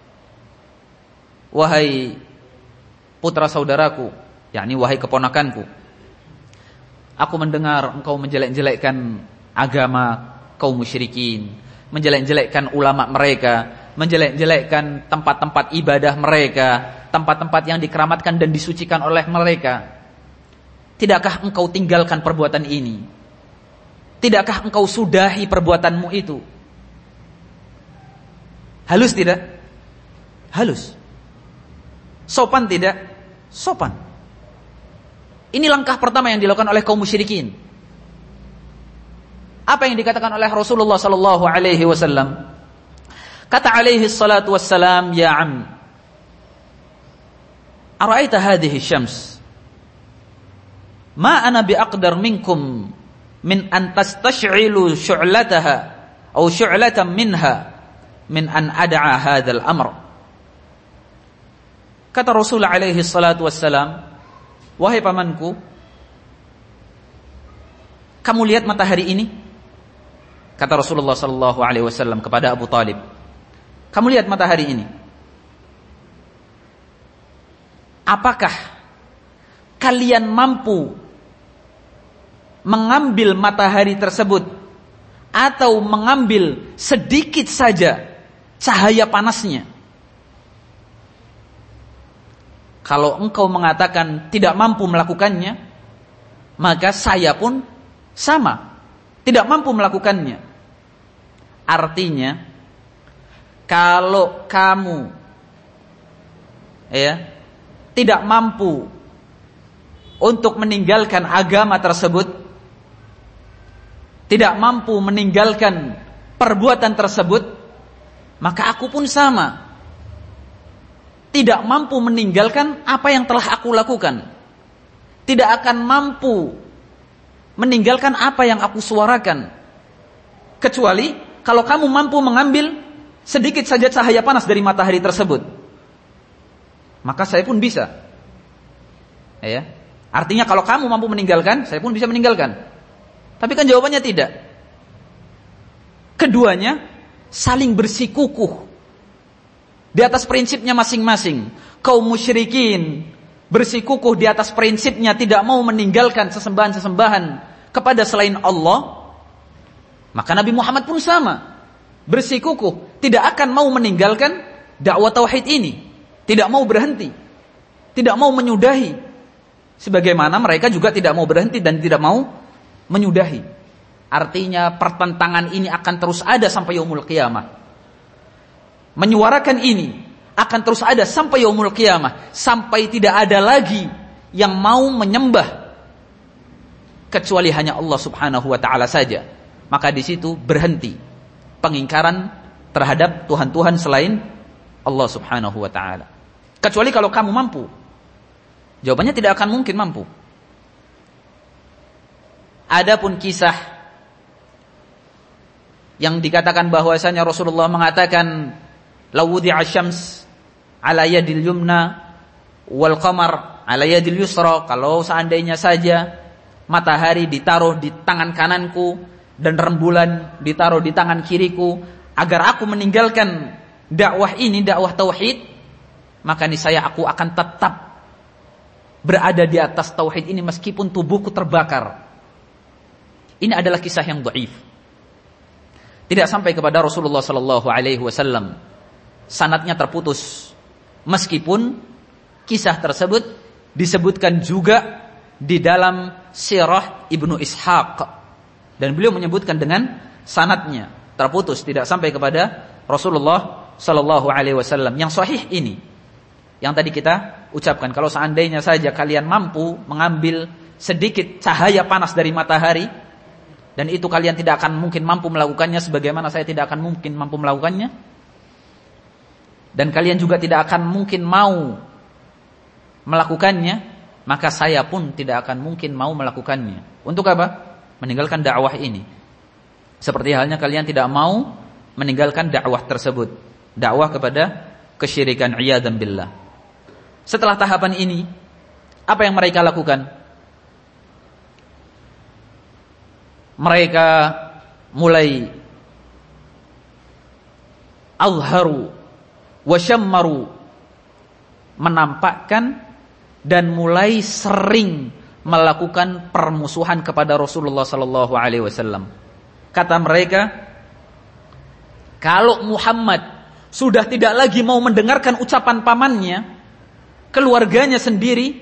"Wahai putra saudaraku, yakni wahai keponakanku, aku mendengar engkau menjelek-jelekkan agama kaum musyrikin, menjelek-jelekkan ulama mereka, menjelek-jelekkan tempat-tempat ibadah mereka, tempat-tempat yang dikeramatkan dan disucikan oleh mereka. Tidakkah engkau tinggalkan perbuatan ini? Tidakkah engkau sudahi perbuatanmu itu?" Halus tidak? Halus. Sopan tidak? Sopan. Ini langkah pertama yang dilakukan oleh kaum musyrikin. Apa yang dikatakan oleh Rasulullah sallallahu alaihi wasallam? Kata alaihi salatu wassalam, "Ya am, ara'aita hadhihi syams? Ma ana biaqdar minkum min an tastash'ilu syu'lataha aw syu'latan minha min an ad'a hadzal amr." Kata Rasul alaihi salatu wassalam, "Wahai pamanku, kamu lihat matahari ini?" Kata Rasulullah sallallahu alaihi wasallam kepada Abu Talib, "Kamu lihat matahari ini? Apakah kalian mampu mengambil matahari tersebut atau mengambil sedikit saja cahaya panasnya?" Kalau engkau mengatakan tidak mampu melakukannya, maka saya pun sama, tidak mampu melakukannya. Artinya, kalau kamu tidak mampu untuk meninggalkan agama tersebut, tidak mampu meninggalkan perbuatan tersebut, maka aku pun sama, tidak mampu meninggalkan apa yang telah aku lakukan, tidak akan mampu meninggalkan apa yang aku suarakan, kecuali kalau kamu mampu mengambil sedikit saja cahaya panas dari matahari tersebut, maka saya pun bisa. Artinya kalau kamu mampu meninggalkan, saya pun bisa meninggalkan. Tapi kan jawabannya tidak. Keduanya saling bersikukuh di atas prinsipnya masing-masing. Kaum musyrikin bersikukuh di atas prinsipnya, tidak mau meninggalkan sesembahan-sesembahan kepada selain Allah. Maka Nabi Muhammad pun sama, bersikukuh, tidak akan mau meninggalkan dakwah tauhid ini, tidak mau berhenti, tidak mau menyudahi, sebagaimana mereka juga tidak mau berhenti dan tidak mau menyudahi. Artinya pertentangan ini akan terus ada sampai yaumul qiyamah. Menyuarakan ini akan terus ada sampai yaumul qiyamah, sampai tidak ada lagi yang mau menyembah kecuali hanya Allah Subhanahu wa taala saja. Maka di situ berhenti pengingkaran terhadap Tuhan-Tuhan selain Allah Subhanahu wa taala. Kecuali kalau kamu mampu. Jawabannya tidak akan mungkin mampu. Adapun kisah yang dikatakan bahwasanya Rasulullah mengatakan, "Law wudi'a syams 'ala yadil yumna wal qamar 'ala yadil yusra," kalau seandainya saja matahari ditaruh di tangan kananku dan rembulan ditaruh di tangan kiriku, agar aku meninggalkan dakwah ini, dakwah tauhid, maka niscaya aku akan tetap berada di atas tauhid ini meskipun tubuhku terbakar. Ini adalah kisah yang dhaif. Tidak sampai kepada Rasulullah sallallahu alaihi wasallam. Sanadnya terputus Meskipun kisah tersebut disebutkan juga di dalam Sirah Ibnu Ishaq, dan beliau menyebutkan dengan sanadnya terputus, tidak sampai kepada Rasulullah sallallahu alaihi wasallam. Yang sahih ini yang tadi kita ucapkan, kalau seandainya saja kalian mampu mengambil sedikit cahaya panas dari matahari, dan itu kalian tidak akan mungkin mampu melakukannya sebagaimana saya tidak akan mungkin mampu melakukannya, dan kalian juga tidak akan mungkin mau melakukannya, maka saya pun tidak akan mungkin mau melakukannya. Untuk apa? Meninggalkan dakwah ini. Seperti halnya kalian tidak mau meninggalkan dakwah tersebut, dakwah kepada kesyirikan, iyadzan billah. Setelah tahapan ini, apa yang mereka lakukan? Mereka mulai azharu wa syammaru, menampakkan dan mulai sering melakukan permusuhan kepada Rasulullah sallallahu alaihi wasallam. Kata mereka, kalau Muhammad sudah tidak lagi mau mendengarkan ucapan pamannya, keluarganya sendiri,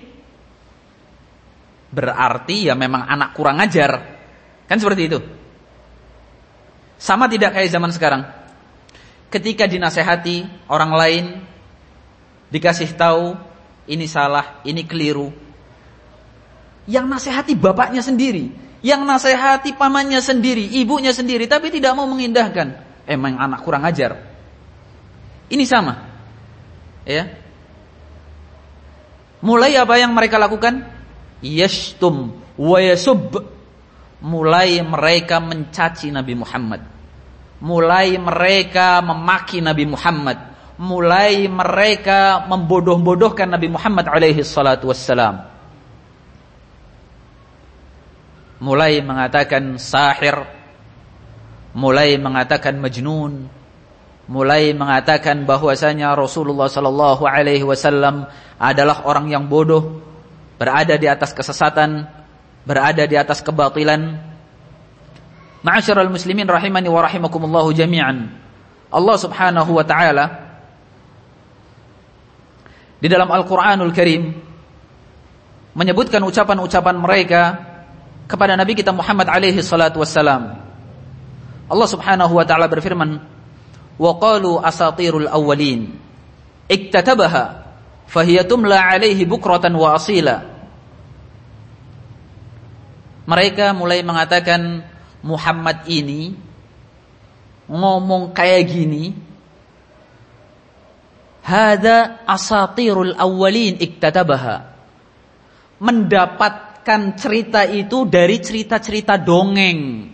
berarti ya memang anak kurang ajar. Kan seperti itu. Sama tidak kayak zaman sekarang? Ketika dinasehati orang lain, dikasih tahu ini salah, ini keliru, yang nasehati bapaknya sendiri, yang nasehati pamannya sendiri, ibunya sendiri, tapi tidak mau mengindahkan. Emang anak kurang ajar. Ini sama, ya. Mulai apa yang mereka lakukan? Yashtum wa yasub. Mulai mereka mencaci Nabi Muhammad, mulai mereka memaki Nabi Muhammad, mulai mereka membodoh-bodohkan Nabi Muhammad alaihi salatu wassalam. Mulai mengatakan sahir, mulai mengatakan majnun, mulai mengatakan bahwasanya Rasulullah sallallahu alaihi wasallam adalah orang yang bodoh, berada di atas kesesatan, berada di atas kebatilan. Ma'asyiral muslimin rahimani wa rahimakumullahu jami'an. Allah Subhanahu wa taala di dalam Al-Qur'anul Karim menyebutkan ucapan-ucapan mereka kepada Nabi kita Muhammad alaihi salatu wassalam. Allah Subhanahu wa taala berfirman, "Wa qalu asatirul awwalin iktatabaha fahiya tumla alaihi bukratan wa asila." Mereka mulai mengatakan Muhammad ini ngomong kayak gini, hada asatirul awwalin iktatabaha, mendapatkan cerita itu dari cerita-cerita dongeng,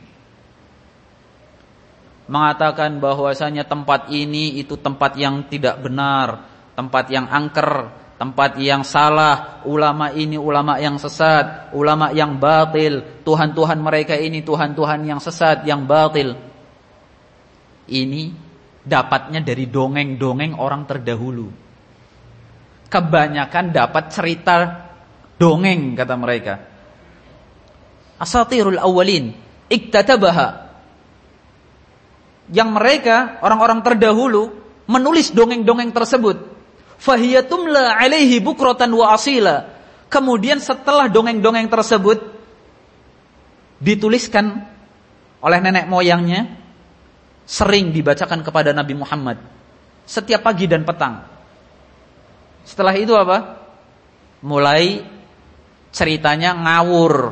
mengatakan bahwasanya tempat ini itu tempat yang tidak benar, tempat yang angker, tempat yang salah, ulama ini ulama yang sesat, ulama yang batil, Tuhan-Tuhan mereka ini Tuhan-Tuhan yang sesat, yang batil. Ini dapatnya dari dongeng-dongeng orang terdahulu. Kebanyakan dapat cerita dongeng, kata mereka. Asatirul awwalin iktatabaha. Yang mereka, orang-orang terdahulu, menulis dongeng-dongeng tersebut. Fahiyatumla alaihi bukratan wa asila. Kemudian setelah dongeng-dongeng tersebut dituliskan oleh nenek moyangnya, sering dibacakan kepada Nabi Muhammad setiap pagi dan petang. Setelah itu apa? Mulai ceritanya ngawur.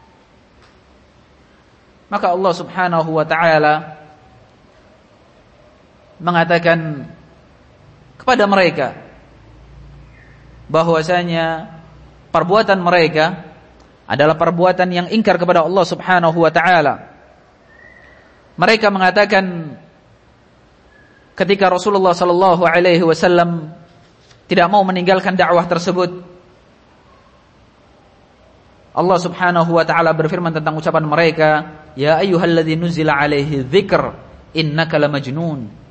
Maka Allah Subhanahu wa taala mengatakan kepada mereka bahwasanya perbuatan mereka adalah perbuatan yang ingkar kepada Allah Subhanahu wa taala. Mereka mengatakan ketika Rasulullah sallallahu alaihi wasallam tidak mau meninggalkan dakwah tersebut, Allah Subhanahu wa taala berfirman tentang ucapan mereka, ya ayyuhalladzina nuzila alaihi dzikr innaka lamajnun.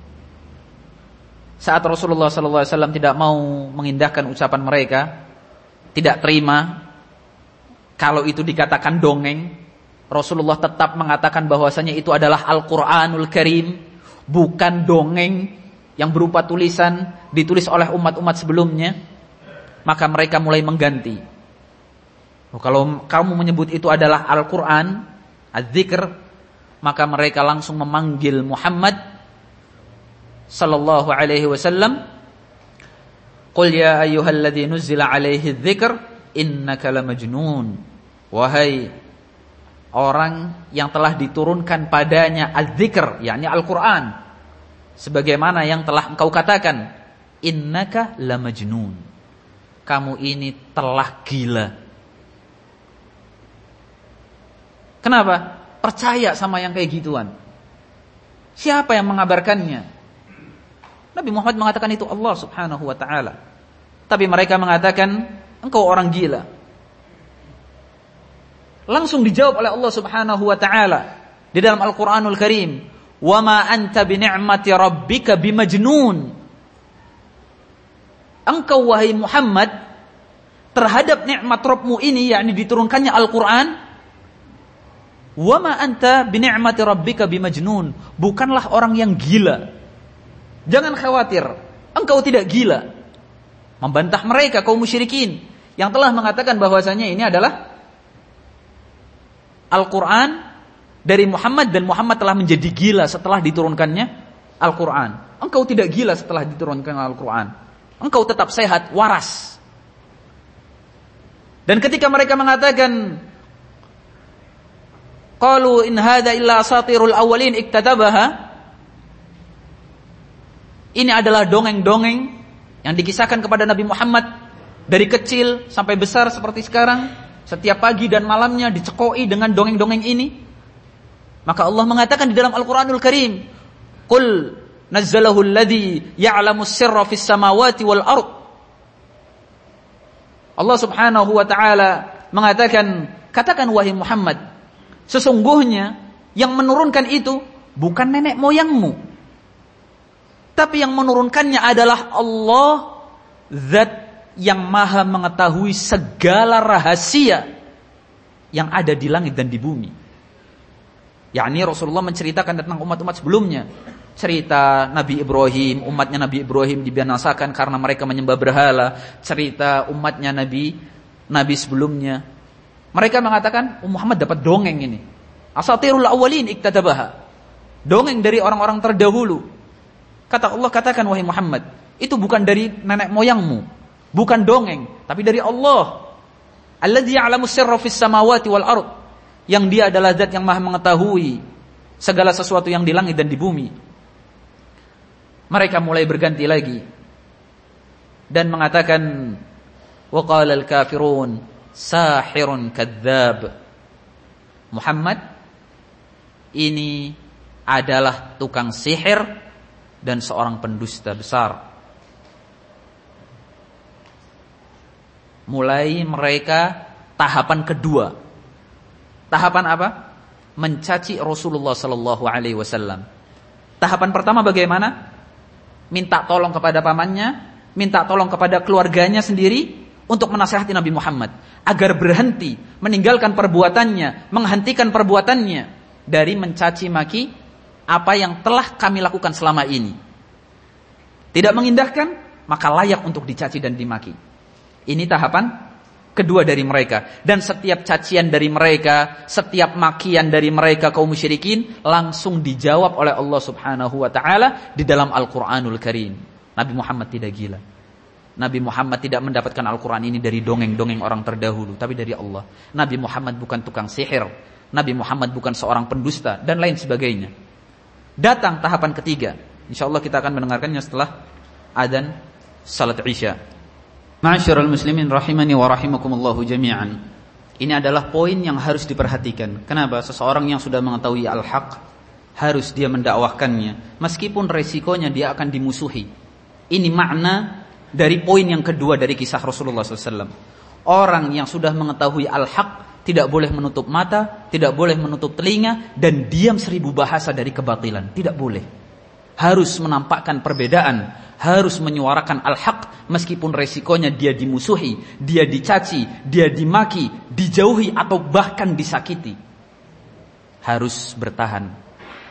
Saat Rasulullah SAW tidak mau mengindahkan ucapan mereka, tidak terima kalau itu dikatakan dongeng, Rasulullah tetap mengatakan bahwasanya itu adalah Al-Quranul Karim, bukan dongeng. yang berupa tulisan ditulis oleh umat-umat sebelumnya, maka mereka mulai mengganti. Kalau kamu menyebut itu adalah Al-Quran, Az-Zikr, maka mereka langsung memanggil Muhammad sallallahu alaihi wasallam, "Qul ya ayyuhalladzi nuzzila alaihi dzikr innaka lamajnun." Wahai orang yang telah diturunkan padanya Az-Zikr, yakni Al-Quran, sebagaimana yang telah engkau katakan, innaka lamajnun, kamu ini telah gila. Kenapa? Percaya sama yang kayak gituan. Siapa yang mengabarkannya? Nabi Muhammad mengatakan itu Allah subhanahu wa ta'ala. Tapi mereka mengatakan engkau orang gila. Langsung dijawab oleh Allah subhanahu wa ta'ala di dalam Al-Quranul Karim, "Wa ma anta bini'mati rabbika bimajnun." Engkau wahai Muhammad terhadap nikmat Rabbmu ini, yakni diturunkannya Al-Quran, "Wa ma anta bini'mati rabbika bimajnun." Bukanlah orang yang gila. Jangan khawatir, engkau tidak gila. Membantah mereka kaum musyrikin yang telah mengatakan bahwasanya ini adalah Al-Quran dari Muhammad dan Muhammad telah menjadi gila setelah diturunkannya Al-Quran. Engkau tidak gila setelah diturunkan Al-Quran. Engkau tetap sehat, waras. Dan ketika mereka mengatakan, qalu in hadza illa asatirul awwalin iktatabaha, ini adalah dongeng-dongeng yang dikisahkan kepada Nabi Muhammad dari kecil sampai besar seperti sekarang. Setiap pagi dan malamnya dicekoi dengan dongeng-dongeng ini. Maka Allah mengatakan di dalam Al-Quranul Karim, "Qul nazzalahu alladhi ya'lamu sirra fis samawati wal ard." Allah subhanahu wa ta'ala mengatakan, katakan wahai Muhammad, sesungguhnya yang menurunkan itu bukan nenek moyangmu, tapi yang menurunkannya adalah Allah, zat yang maha mengetahui segala rahasia yang ada di langit dan di bumi. Yakni Rasulullah menceritakan tentang umat-umat sebelumnya. Cerita Nabi Ibrahim, umatnya Nabi Ibrahim dibinasakan karena mereka menyembah berhala. Cerita umatnya Nabi sebelumnya. Mereka mengatakan, Muhammad dapat dongeng ini. Asatirul awwalin iktatabaha. Dongeng dari orang-orang terdahulu. Kata Allah, katakan wahai Muhammad, itu bukan dari nenek moyangmu, bukan dongeng, tapi dari Allah. Alladzi ya'lamu sirra fis samawati wal ard, yang dia adalah zat yang maha mengetahui segala sesuatu yang di langit dan di bumi. Mereka mulai berganti lagi dan mengatakan, wa qala al-kafirun sahirun kadzdzab. Muhammad ini adalah tukang sihir dan seorang pendusta besar. Mulai mereka tahapan kedua. Tahapan apa? Mencaci Rasulullah sallallahu alaihi wasallam. Tahapan pertama bagaimana? Minta tolong kepada pamannya, minta tolong kepada keluarganya sendiri untuk menasihati Nabi Muhammad agar berhenti, meninggalkan perbuatannya, menghentikan perbuatannya dari mencaci maki apa yang telah kami lakukan selama ini. Tidak mengindahkan, maka layak untuk dicaci dan dimaki. Ini tahapan kedua dari mereka. Dan setiap cacian dari mereka, setiap makian dari mereka kaum musyrikin langsung dijawab oleh Allah subhanahu wa ta'ala di dalam Al-Quranul Karim. Nabi Muhammad tidak gila. Nabi Muhammad tidak mendapatkan Al-Quran ini dari dongeng-dongeng orang terdahulu, tapi dari Allah. Nabi Muhammad bukan tukang sihir. Nabi Muhammad bukan seorang pendusta dan lain sebagainya. Datang tahapan ketiga. InsyaAllah kita akan mendengarkannya setelah adzan salat Isya. Ma'asyiral muslimin rahimani wa rahimakumullahu jami'an. Ini adalah poin yang harus diperhatikan. Kenapa? Seseorang yang sudah mengetahui al-haq harus dia mendakwahkannya meskipun resikonya dia akan dimusuhi. Ini makna dari poin yang kedua dari kisah Rasulullah SAW. Orang yang sudah mengetahui al-haq tidak boleh menutup mata, tidak boleh menutup telinga, dan diam 1000 bahasa dari kebatilan. Tidak boleh. Harus menampakkan perbedaan, harus menyuarakan al-haq meskipun resikonya dia dimusuhi, dia dicaci, dia dimaki, dijauhi atau bahkan disakiti. Harus bertahan.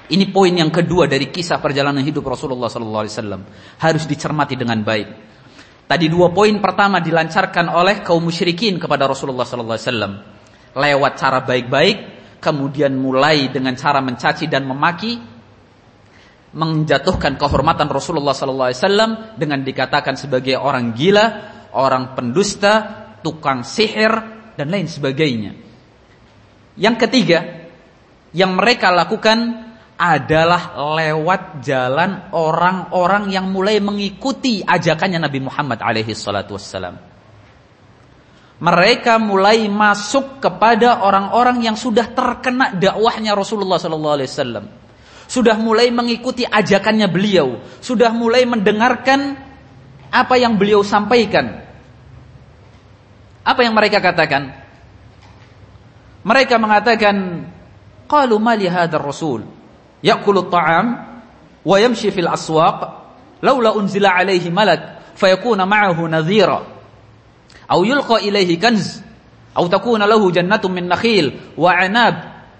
Ini poin yang kedua dari kisah perjalanan hidup Rasulullah SAW. Harus dicermati dengan baik. Tadi 2 poin pertama dilancarkan oleh kaum musyrikin kepada Rasulullah SAW. Lewat cara baik-baik, kemudian mulai dengan cara mencaci dan memaki, menjatuhkan kehormatan Rasulullah SAW dengan dikatakan sebagai orang gila, orang pendusta, tukang sihir, dan lain sebagainya. Yang ketiga, yang mereka lakukan adalah lewat jalan orang-orang yang mulai mengikuti ajakannya Nabi Muhammad SAW. Mereka mulai masuk kepada orang-orang yang sudah terkena dakwahnya Rasulullah SAW. Sudah mulai mengikuti ajakannya beliau, sudah mulai mendengarkan apa yang beliau sampaikan. Apa yang mereka katakan? Mereka mengatakan, qalu ma li hadzal rasul ya'kulu at-ta'am wa yamshi fil aswaq laula unzila alaihi malak fayakuna ma'ahu nadhira aw yulqa ilaihi kanz aw takuna lahu jannatun min nakhil wa 'anab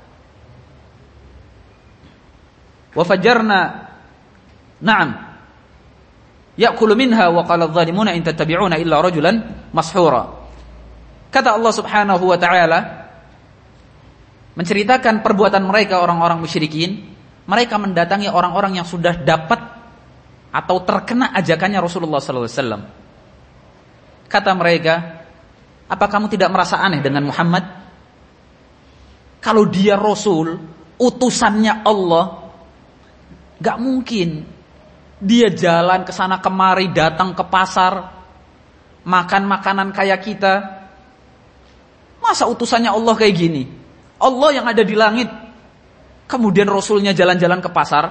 wa fajjarna na'am ya'kulu minha wa qala adh-dhalimuna in tattabi'una illa rajulan mashhura. Kata Allah Subhanahu wa taala menceritakan perbuatan mereka orang-orang musyrikin. Mereka mendatangi orang-orang yang sudah dapat atau terkena ajakannya Rasulullah SAW. Kata mereka, apa kamu tidak merasa aneh dengan Muhammad? Kalau dia Rasul, utusannya Allah, gak mungkin dia jalan ke sana kemari, datang ke pasar, makan makanan kayak kita. Masa utusannya Allah kayak gini? Allah yang ada di langit, kemudian Rasulnya jalan-jalan ke pasar,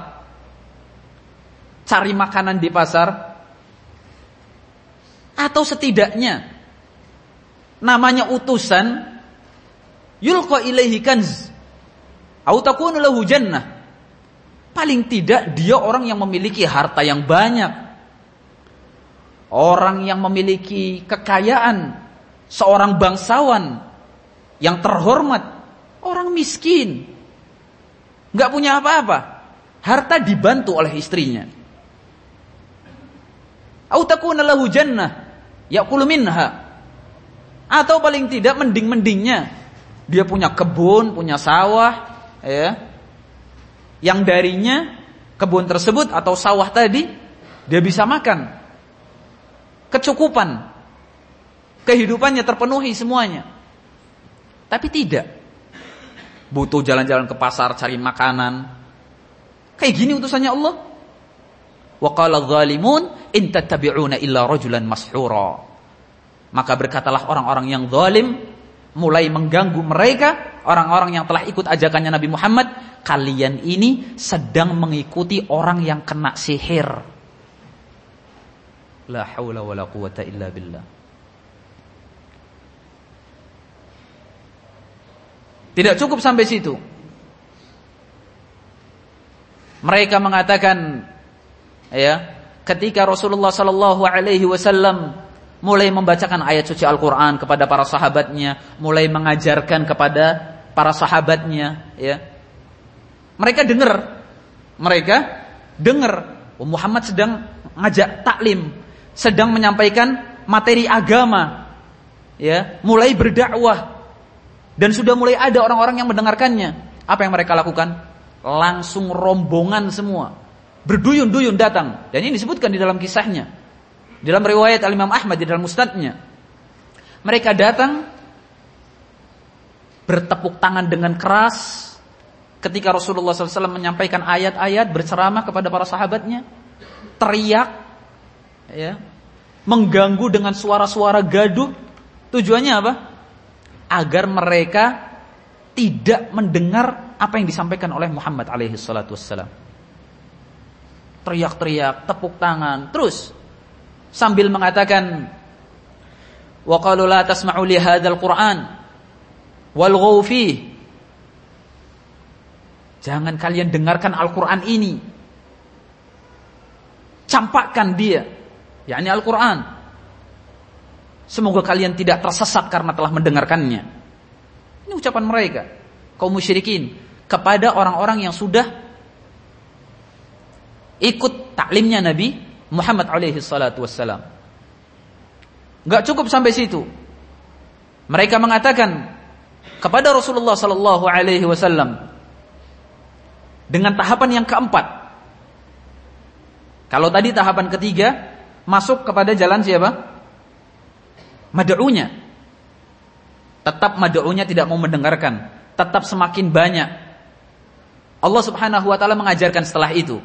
cari makanan di pasar. Atau setidaknya namanya utusan, yulqa ilaihi kanz au takunu lahu jannah. Paling tidak dia orang yang memiliki harta yang banyak, orang yang memiliki kekayaan, seorang bangsawan yang terhormat, orang miskin, gak punya apa-apa, harta dibantu oleh istrinya. Au takuna lahu jannah ya'kulu minha. Atau paling tidak mending-mendingnya dia punya kebun, punya sawah, ya, yang darinya kebun tersebut atau sawah tadi dia bisa makan, kecukupan, kehidupannya terpenuhi semuanya. Tapi tidak, butuh jalan-jalan ke pasar cari makanan. Kayak gini utusannya Allah. Wa qala adh-dhalimun in tattabi'una illa rajulan mashhura. Maka berkatalah orang-orang yang zalim mulai mengganggu mereka, orang-orang yang telah ikut ajakannya Nabi Muhammad, kalian ini sedang mengikuti orang yang kena sihir. La haula wala quwata illa billah. Tidak cukup sampai situ. Mereka mengatakan, ya, ketika Rasulullah sallallahu alaihi wasallam mulai membacakan ayat suci Al-Qur'an kepada para sahabatnya, mulai mengajarkan kepada para sahabatnya, ya. Mereka dengar Muhammad sedang ngajak taklim, sedang menyampaikan materi agama, ya, mulai berdakwah. Dan sudah mulai ada orang-orang yang mendengarkannya. Apa yang mereka lakukan? Langsung rombongan semua, berduyun-duyun datang. Dan ini disebutkan di dalam kisahnya, dalam riwayat Al-Imam Ahmad di dalam musnadnya. Mereka datang bertepuk tangan dengan keras ketika Rasulullah SAW menyampaikan ayat-ayat, berceramah kepada para sahabatnya, teriak, ya, mengganggu dengan suara-suara gaduh. Tujuannya apa? Agar mereka tidak mendengar apa yang disampaikan oleh Muhammad alaihi salatu wassalam. Teriak-teriak, tepuk tangan, terus sambil mengatakan, wa qalu la tasma'u li hadzal Qur'an walghaw fihi. Jangan kalian dengarkan Al-Qur'an ini, campakkan dia, yakni Al-Qur'an. Semoga kalian tidak tersesat karena telah mendengarkannya. Ini ucapan mereka, kaum musyrikin, kepada orang-orang yang sudah ikut taklimnya Nabi Muhammad alaihi salatu wassalam. Enggak cukup sampai situ. Mereka mengatakan kepada Rasulullah sallallahu alaihi wasallam dengan tahapan yang keempat. Kalau tadi tahapan ketiga masuk kepada jalan siapa? Mad'unya. Tetap mad'unya tidak mau mendengarkan, tetap semakin banyak. Allah Subhanahu wa taala mengajarkan setelah itu.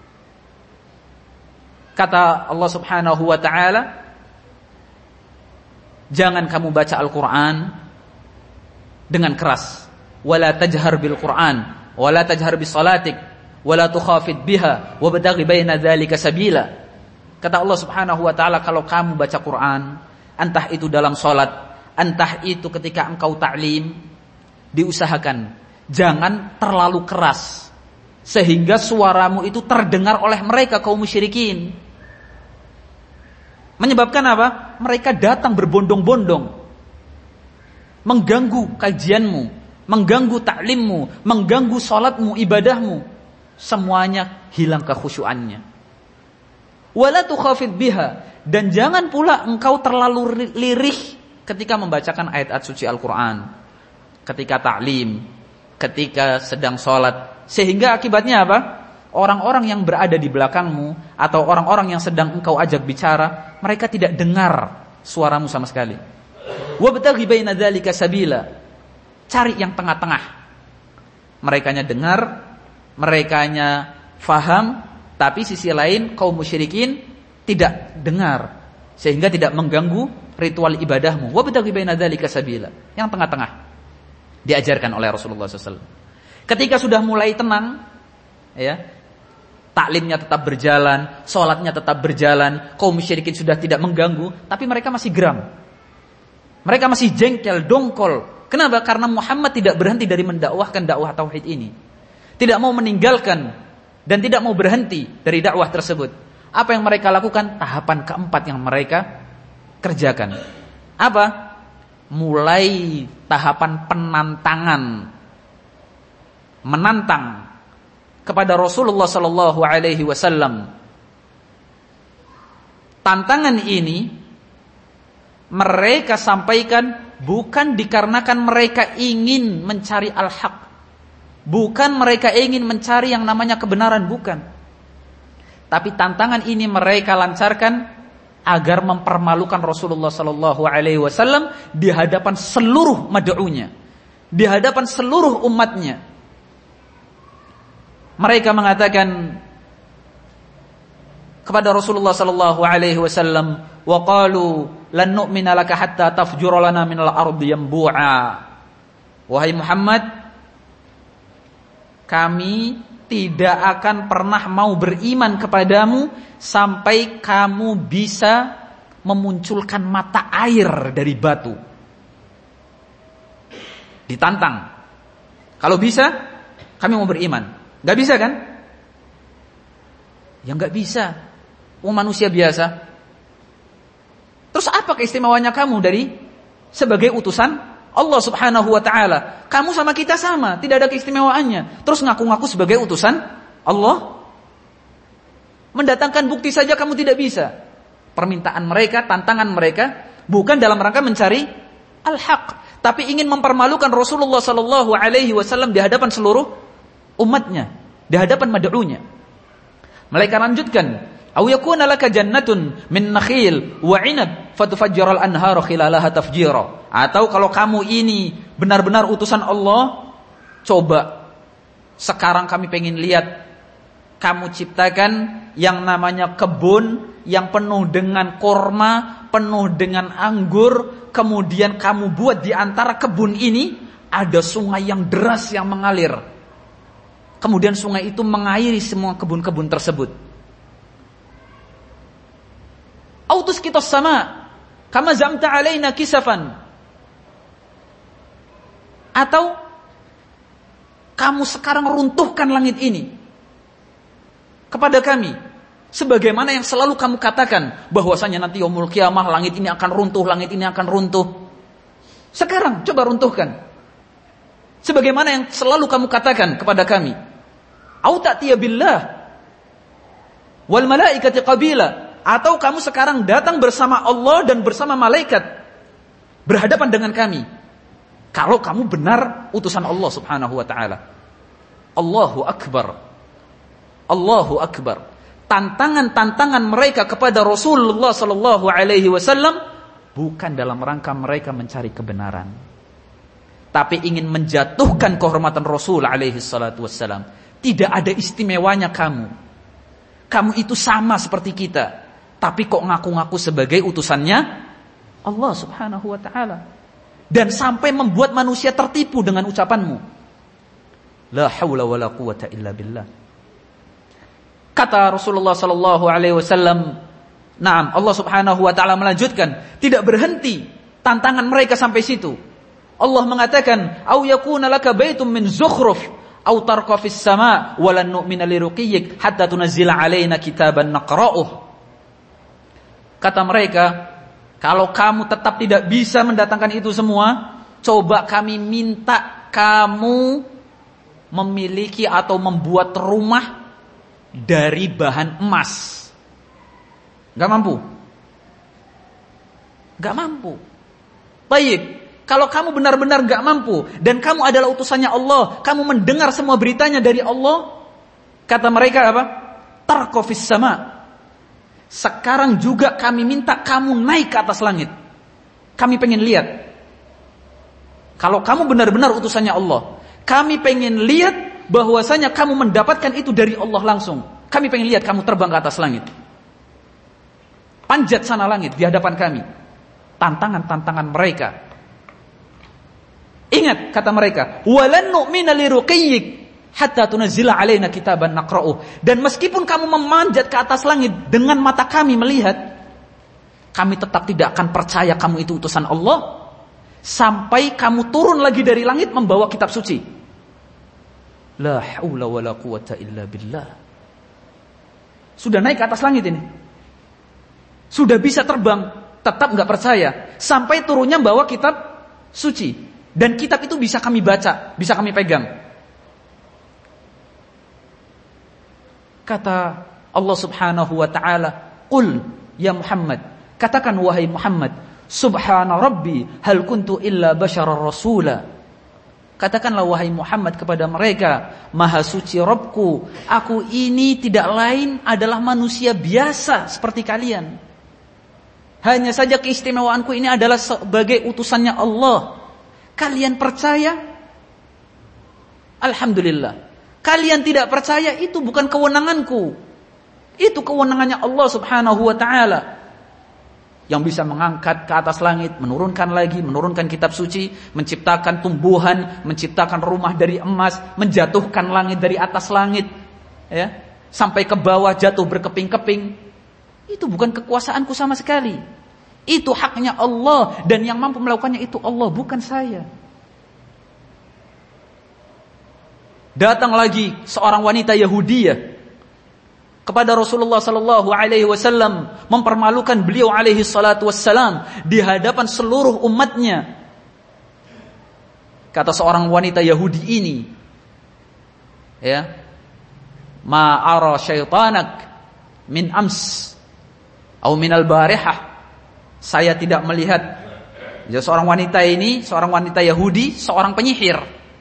Kata Allah Subhanahu wa taala, jangan kamu baca Al-Qur'an dengan keras. Wala tajhar bil Qur'an, wala tajhar bis salatik, wala tukhafid biha wabtaghi baina dzalika sabila. Kata Allah Subhanahu wa taala, kalau kamu baca Quran, entah itu dalam salat, entah itu ketika engkau ta'lim, diusahakan jangan terlalu keras sehingga suaramu itu terdengar oleh mereka kaum musyrikin. Menyebabkan apa? Mereka datang berbondong-bondong, mengganggu kajianmu, mengganggu ta'limmu, mengganggu salatmu, ibadahmu. Semuanya hilang kekhusyuannya. Wala tukhafid biha, dan jangan pula engkau terlalu lirih ketika membacakan ayat-ayat suci Al-Quran, ketika ta'lim, ketika sedang salat, sehingga akibatnya apa? Orang-orang yang berada di belakangmu atau orang-orang yang sedang engkau ajak bicara, mereka tidak dengar suaramu sama sekali. Wabtaghi baina dzalika sabila, cari yang tengah-tengah. Merekanya dengar, merekanya faham, tapi sisi lain kaum musyrikin tidak dengar, sehingga tidak mengganggu ritual ibadahmu. Wabtaghi baina dzalika sabila, yang tengah-tengah diajarkan oleh Rasulullah SAW. Ketika sudah mulai tenang, ya, taklimnya tetap berjalan, sholatnya tetap berjalan, kaum musyrikin sudah tidak mengganggu, tapi mereka masih geram, mereka masih jengkel, dongkol. Kenapa? Karena Muhammad tidak berhenti dari mendakwahkan dakwah tauhid ini, tidak mau meninggalkan dan tidak mau berhenti dari dakwah tersebut. Apa yang mereka lakukan? Tahapan keempat yang mereka kerjakan apa? Mulai tahapan penantangan, menantang kepada Rasulullah sallallahu alaihi wasallam. Tantangan ini mereka sampaikan bukan dikarenakan mereka ingin mencari al-haq, bukan mereka ingin mencari yang namanya kebenaran, bukan. Tapi tantangan ini mereka lancarkan agar mempermalukan Rasulullah sallallahu alaihi wasallam di hadapan seluruh mad'unya, di hadapan seluruh umatnya. Mereka mengatakan kepada Rasulullah sallallahu alaihi wasallam, wa qalu lan nu'mina laka hatta tafjura lana minal ardi yanbu'a. Wahai Muhammad, kami tidak akan pernah mau beriman kepadamu sampai kamu bisa memunculkan mata air dari batu. Ditantang. Kalau bisa, kami mau beriman. Gak bisa kan? Ya gak bisa. Manusia biasa. Terus apa keistimewaannya kamu dari sebagai utusan Allah Subhanahu wa ta'ala? Kamu sama kita sama, tidak ada keistimewaannya. Terus ngaku-ngaku sebagai utusan Allah? Mendatangkan bukti saja kamu tidak bisa. Permintaan mereka, tantangan mereka bukan dalam rangka mencari al-haq, tapi ingin mempermalukan Rasulullah sallallahu alaihi wasallam di hadapan seluruh umatnya, di hadapan mad'unya. Mereka lanjutkan, aw yakuna laka jannatun min nakhil wa 'inab fatufajjiral anhara khilalaha tafjira. Atau kalau kamu ini benar-benar utusan Allah, coba sekarang kami pengen lihat kamu ciptakan yang namanya kebun yang penuh dengan korma, penuh dengan anggur, kemudian kamu buat di antara kebun ini ada sungai yang deras yang mengalir. Kemudian sungai itu mengairi semua kebun-kebun tersebut. Autus kita sama, kama zamta alaina kisafan. Atau kamu sekarang runtuhkan langit ini kepada kami, sebagaimana yang selalu kamu katakan bahwasanya nanti yaumul qiyamah langit ini akan runtuh, langit ini akan runtuh. Sekarang coba runtuhkan sebagaimana yang selalu kamu katakan kepada kami. Au ta'tiya billah, wal malaikati qabila, atau kamu sekarang datang bersama Allah dan bersama malaikat berhadapan dengan kami. Kalau kamu benar utusan Allah Subhanahu wa taala. Allahu akbar. Allahu akbar. Tantangan-tantangan mereka kepada Rasulullah sallallahu alaihi wasallam bukan dalam rangka mereka mencari kebenaran, tapi ingin menjatuhkan kehormatan Rasul alaihi salatu wassalam. Tidak ada istimewanya kamu. Kamu itu sama seperti kita, tapi kok ngaku-ngaku sebagai utusannya Allah Subhanahu wa taala. Dan sampai membuat manusia tertipu dengan ucapanmu. La haula wala quwata illa billah. Kata Rasulullah sallallahu alaihi wasallam, "Na'am, Allah Subhanahu wa taala melanjutkan, tidak berhenti tantangan mereka sampai situ. Allah mengatakan, "Au yakuna laka baitum min zukhruf au tarqa fis sama' wa lan nu'mina liruqiyyik hatta tunazzila 'alaina kitaban naqra'uh." Kata mereka, kalau kamu tetap tidak bisa mendatangkan itu semua, coba kami minta kamu memiliki atau membuat rumah dari bahan emas. Gak mampu. Gak mampu. Baik, kalau kamu benar-benar gak mampu dan kamu adalah utusannya Allah, kamu mendengar semua beritanya dari Allah, kata mereka apa? Tarqa fis sama'. Sekarang juga kami minta kamu naik ke atas langit. Kami pengen lihat. Kalau kamu benar-benar utusannya Allah, kami pengen lihat bahwasanya kamu mendapatkan itu dari Allah langsung. Kami pengen lihat kamu terbang ke atas langit. Panjat sana langit di hadapan kami. Tantangan-tantangan mereka. Ingat kata mereka, "Walan nu'mina liruqiyyik hatta tunazzila 'alaina kitaban naqra'uh." Dan meskipun kamu memanjat ke atas langit dengan mata kami melihat, kami tetap tidak akan percaya kamu itu utusan Allah sampai kamu turun lagi dari langit membawa kitab suci. La haula wala quwata illa billah. Sudah naik ke atas langit ini. Sudah bisa terbang, tetap enggak percaya sampai turunnya bawa kitab suci. Dan kitab itu bisa kami baca, bisa kami pegang. Kata Allah Subhanahu wa taala, "Qul ya Muhammad," katakan wahai Muhammad, "Subhana rabbi hal kuntu illa basyarar rasula." Katakanlah wahai Muhammad kepada mereka, "Maha suci Rabbku, aku ini tidak lain adalah manusia biasa seperti kalian. Hanya saja keistimewaanku ini adalah sebagai utusannya Allah. Kalian percaya? Alhamdulillah. Kalian tidak percaya, itu bukan kewenanganku. Itu kewenangannya Allah Subhanahu wa ta'ala. Yang bisa mengangkat ke atas langit, menurunkan lagi, menurunkan kitab suci, menciptakan tumbuhan, menciptakan rumah dari emas, menjatuhkan langit dari atas langit, ya, sampai ke bawah jatuh berkeping-keping. Itu bukan kekuasaanku sama sekali. Itu haknya Allah, dan yang mampu melakukannya itu Allah, bukan saya. Datang lagi seorang wanita Yahudiyah kepada Rasulullah sallallahu alaihi wasallam, mempermalukan beliau alaihi salatu wassalam di hadapan seluruh umatnya. Kata seorang wanita Yahudi ini, ya, "Ma ara syaitanak min ams atau min al-barihah." Saya tidak melihat. Ya, seorang wanita ini, seorang wanita Yahudi, seorang penyihir.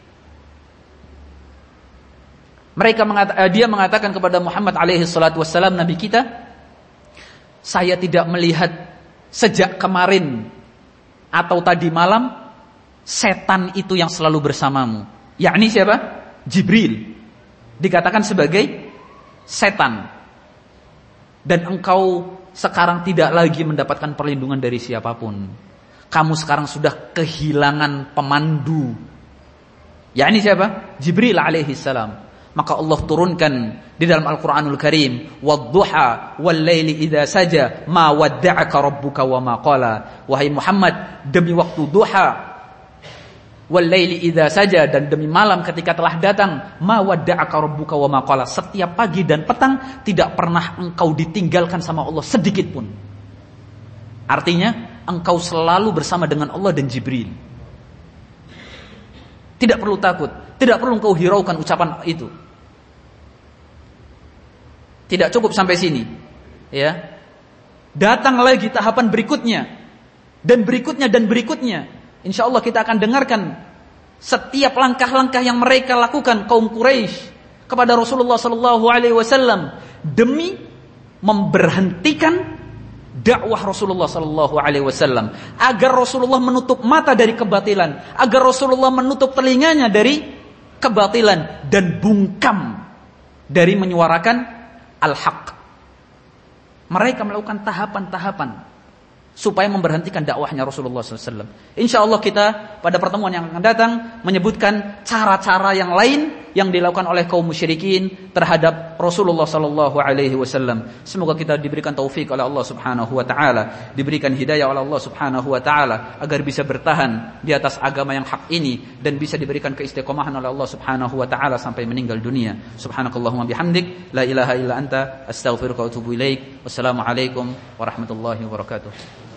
Dia mengatakan kepada Muhammad alaihi salatu wassalam, Nabi kita, "Saya tidak melihat sejak kemarin atau tadi malam setan itu yang selalu bersamamu." Yakni siapa? Jibril. Dikatakan sebagai setan. Dan engkau sekarang tidak lagi mendapatkan perlindungan dari siapapun. Kamu sekarang sudah kehilangan pemandu. Yakni siapa? Jibril alaihi salam. Maka Allah turunkan di dalam Al-Quranul Karim, "Wadduha wal-laili idza saja ma wadda'aka rabbuka wa ma qala." Wahai Muhammad, demi waktu duha, wal-laili idza saja, dan demi malam ketika telah datang, ma wadda'aka rabbuka wa ma qala. Setiap pagi dan petang tidak pernah engkau ditinggalkan sama Allah sedikit pun. Artinya engkau selalu bersama dengan Allah dan Jibril. Tidak perlu takut, tidak perlu engkau hiraukan ucapan itu. Tidak cukup sampai sini. Ya. Datang lagi tahapan berikutnya. Dan berikutnya dan berikutnya. Insyaallah kita akan dengarkan setiap langkah-langkah yang mereka lakukan kaum Quraisy kepada Rasulullah sallallahu alaihi wasallam demi memberhentikan dakwah Rasulullah sallallahu alaihi wasallam, agar Rasulullah menutup mata dari kebatilan, agar Rasulullah menutup telinganya dari kebatilan dan bungkam dari menyuarakan al-haq. Mereka melakukan tahapan-tahapan supaya memberhentikan dakwahnya Rasulullah SAW. InsyaAllah kita pada pertemuan yang akan datang menyebutkan cara-cara yang lain yang dilakukan oleh kaum musyrikin terhadap Rasulullah SAW. Semoga kita diberikan taufik oleh Allah Subhanahu Wa Taala, diberikan hidayah oleh Allah Subhanahu Wa Taala agar bisa bertahan di atas agama yang hak ini dan bisa diberikan keistiqomahan oleh Allah Subhanahu Wa Taala sampai meninggal dunia. Subhanakallahumma bihamdik, la ilaha illa anta, astaghfiruka wa atubu ilaik. Wassalamualaikum warahmatullahi wabarakatuh.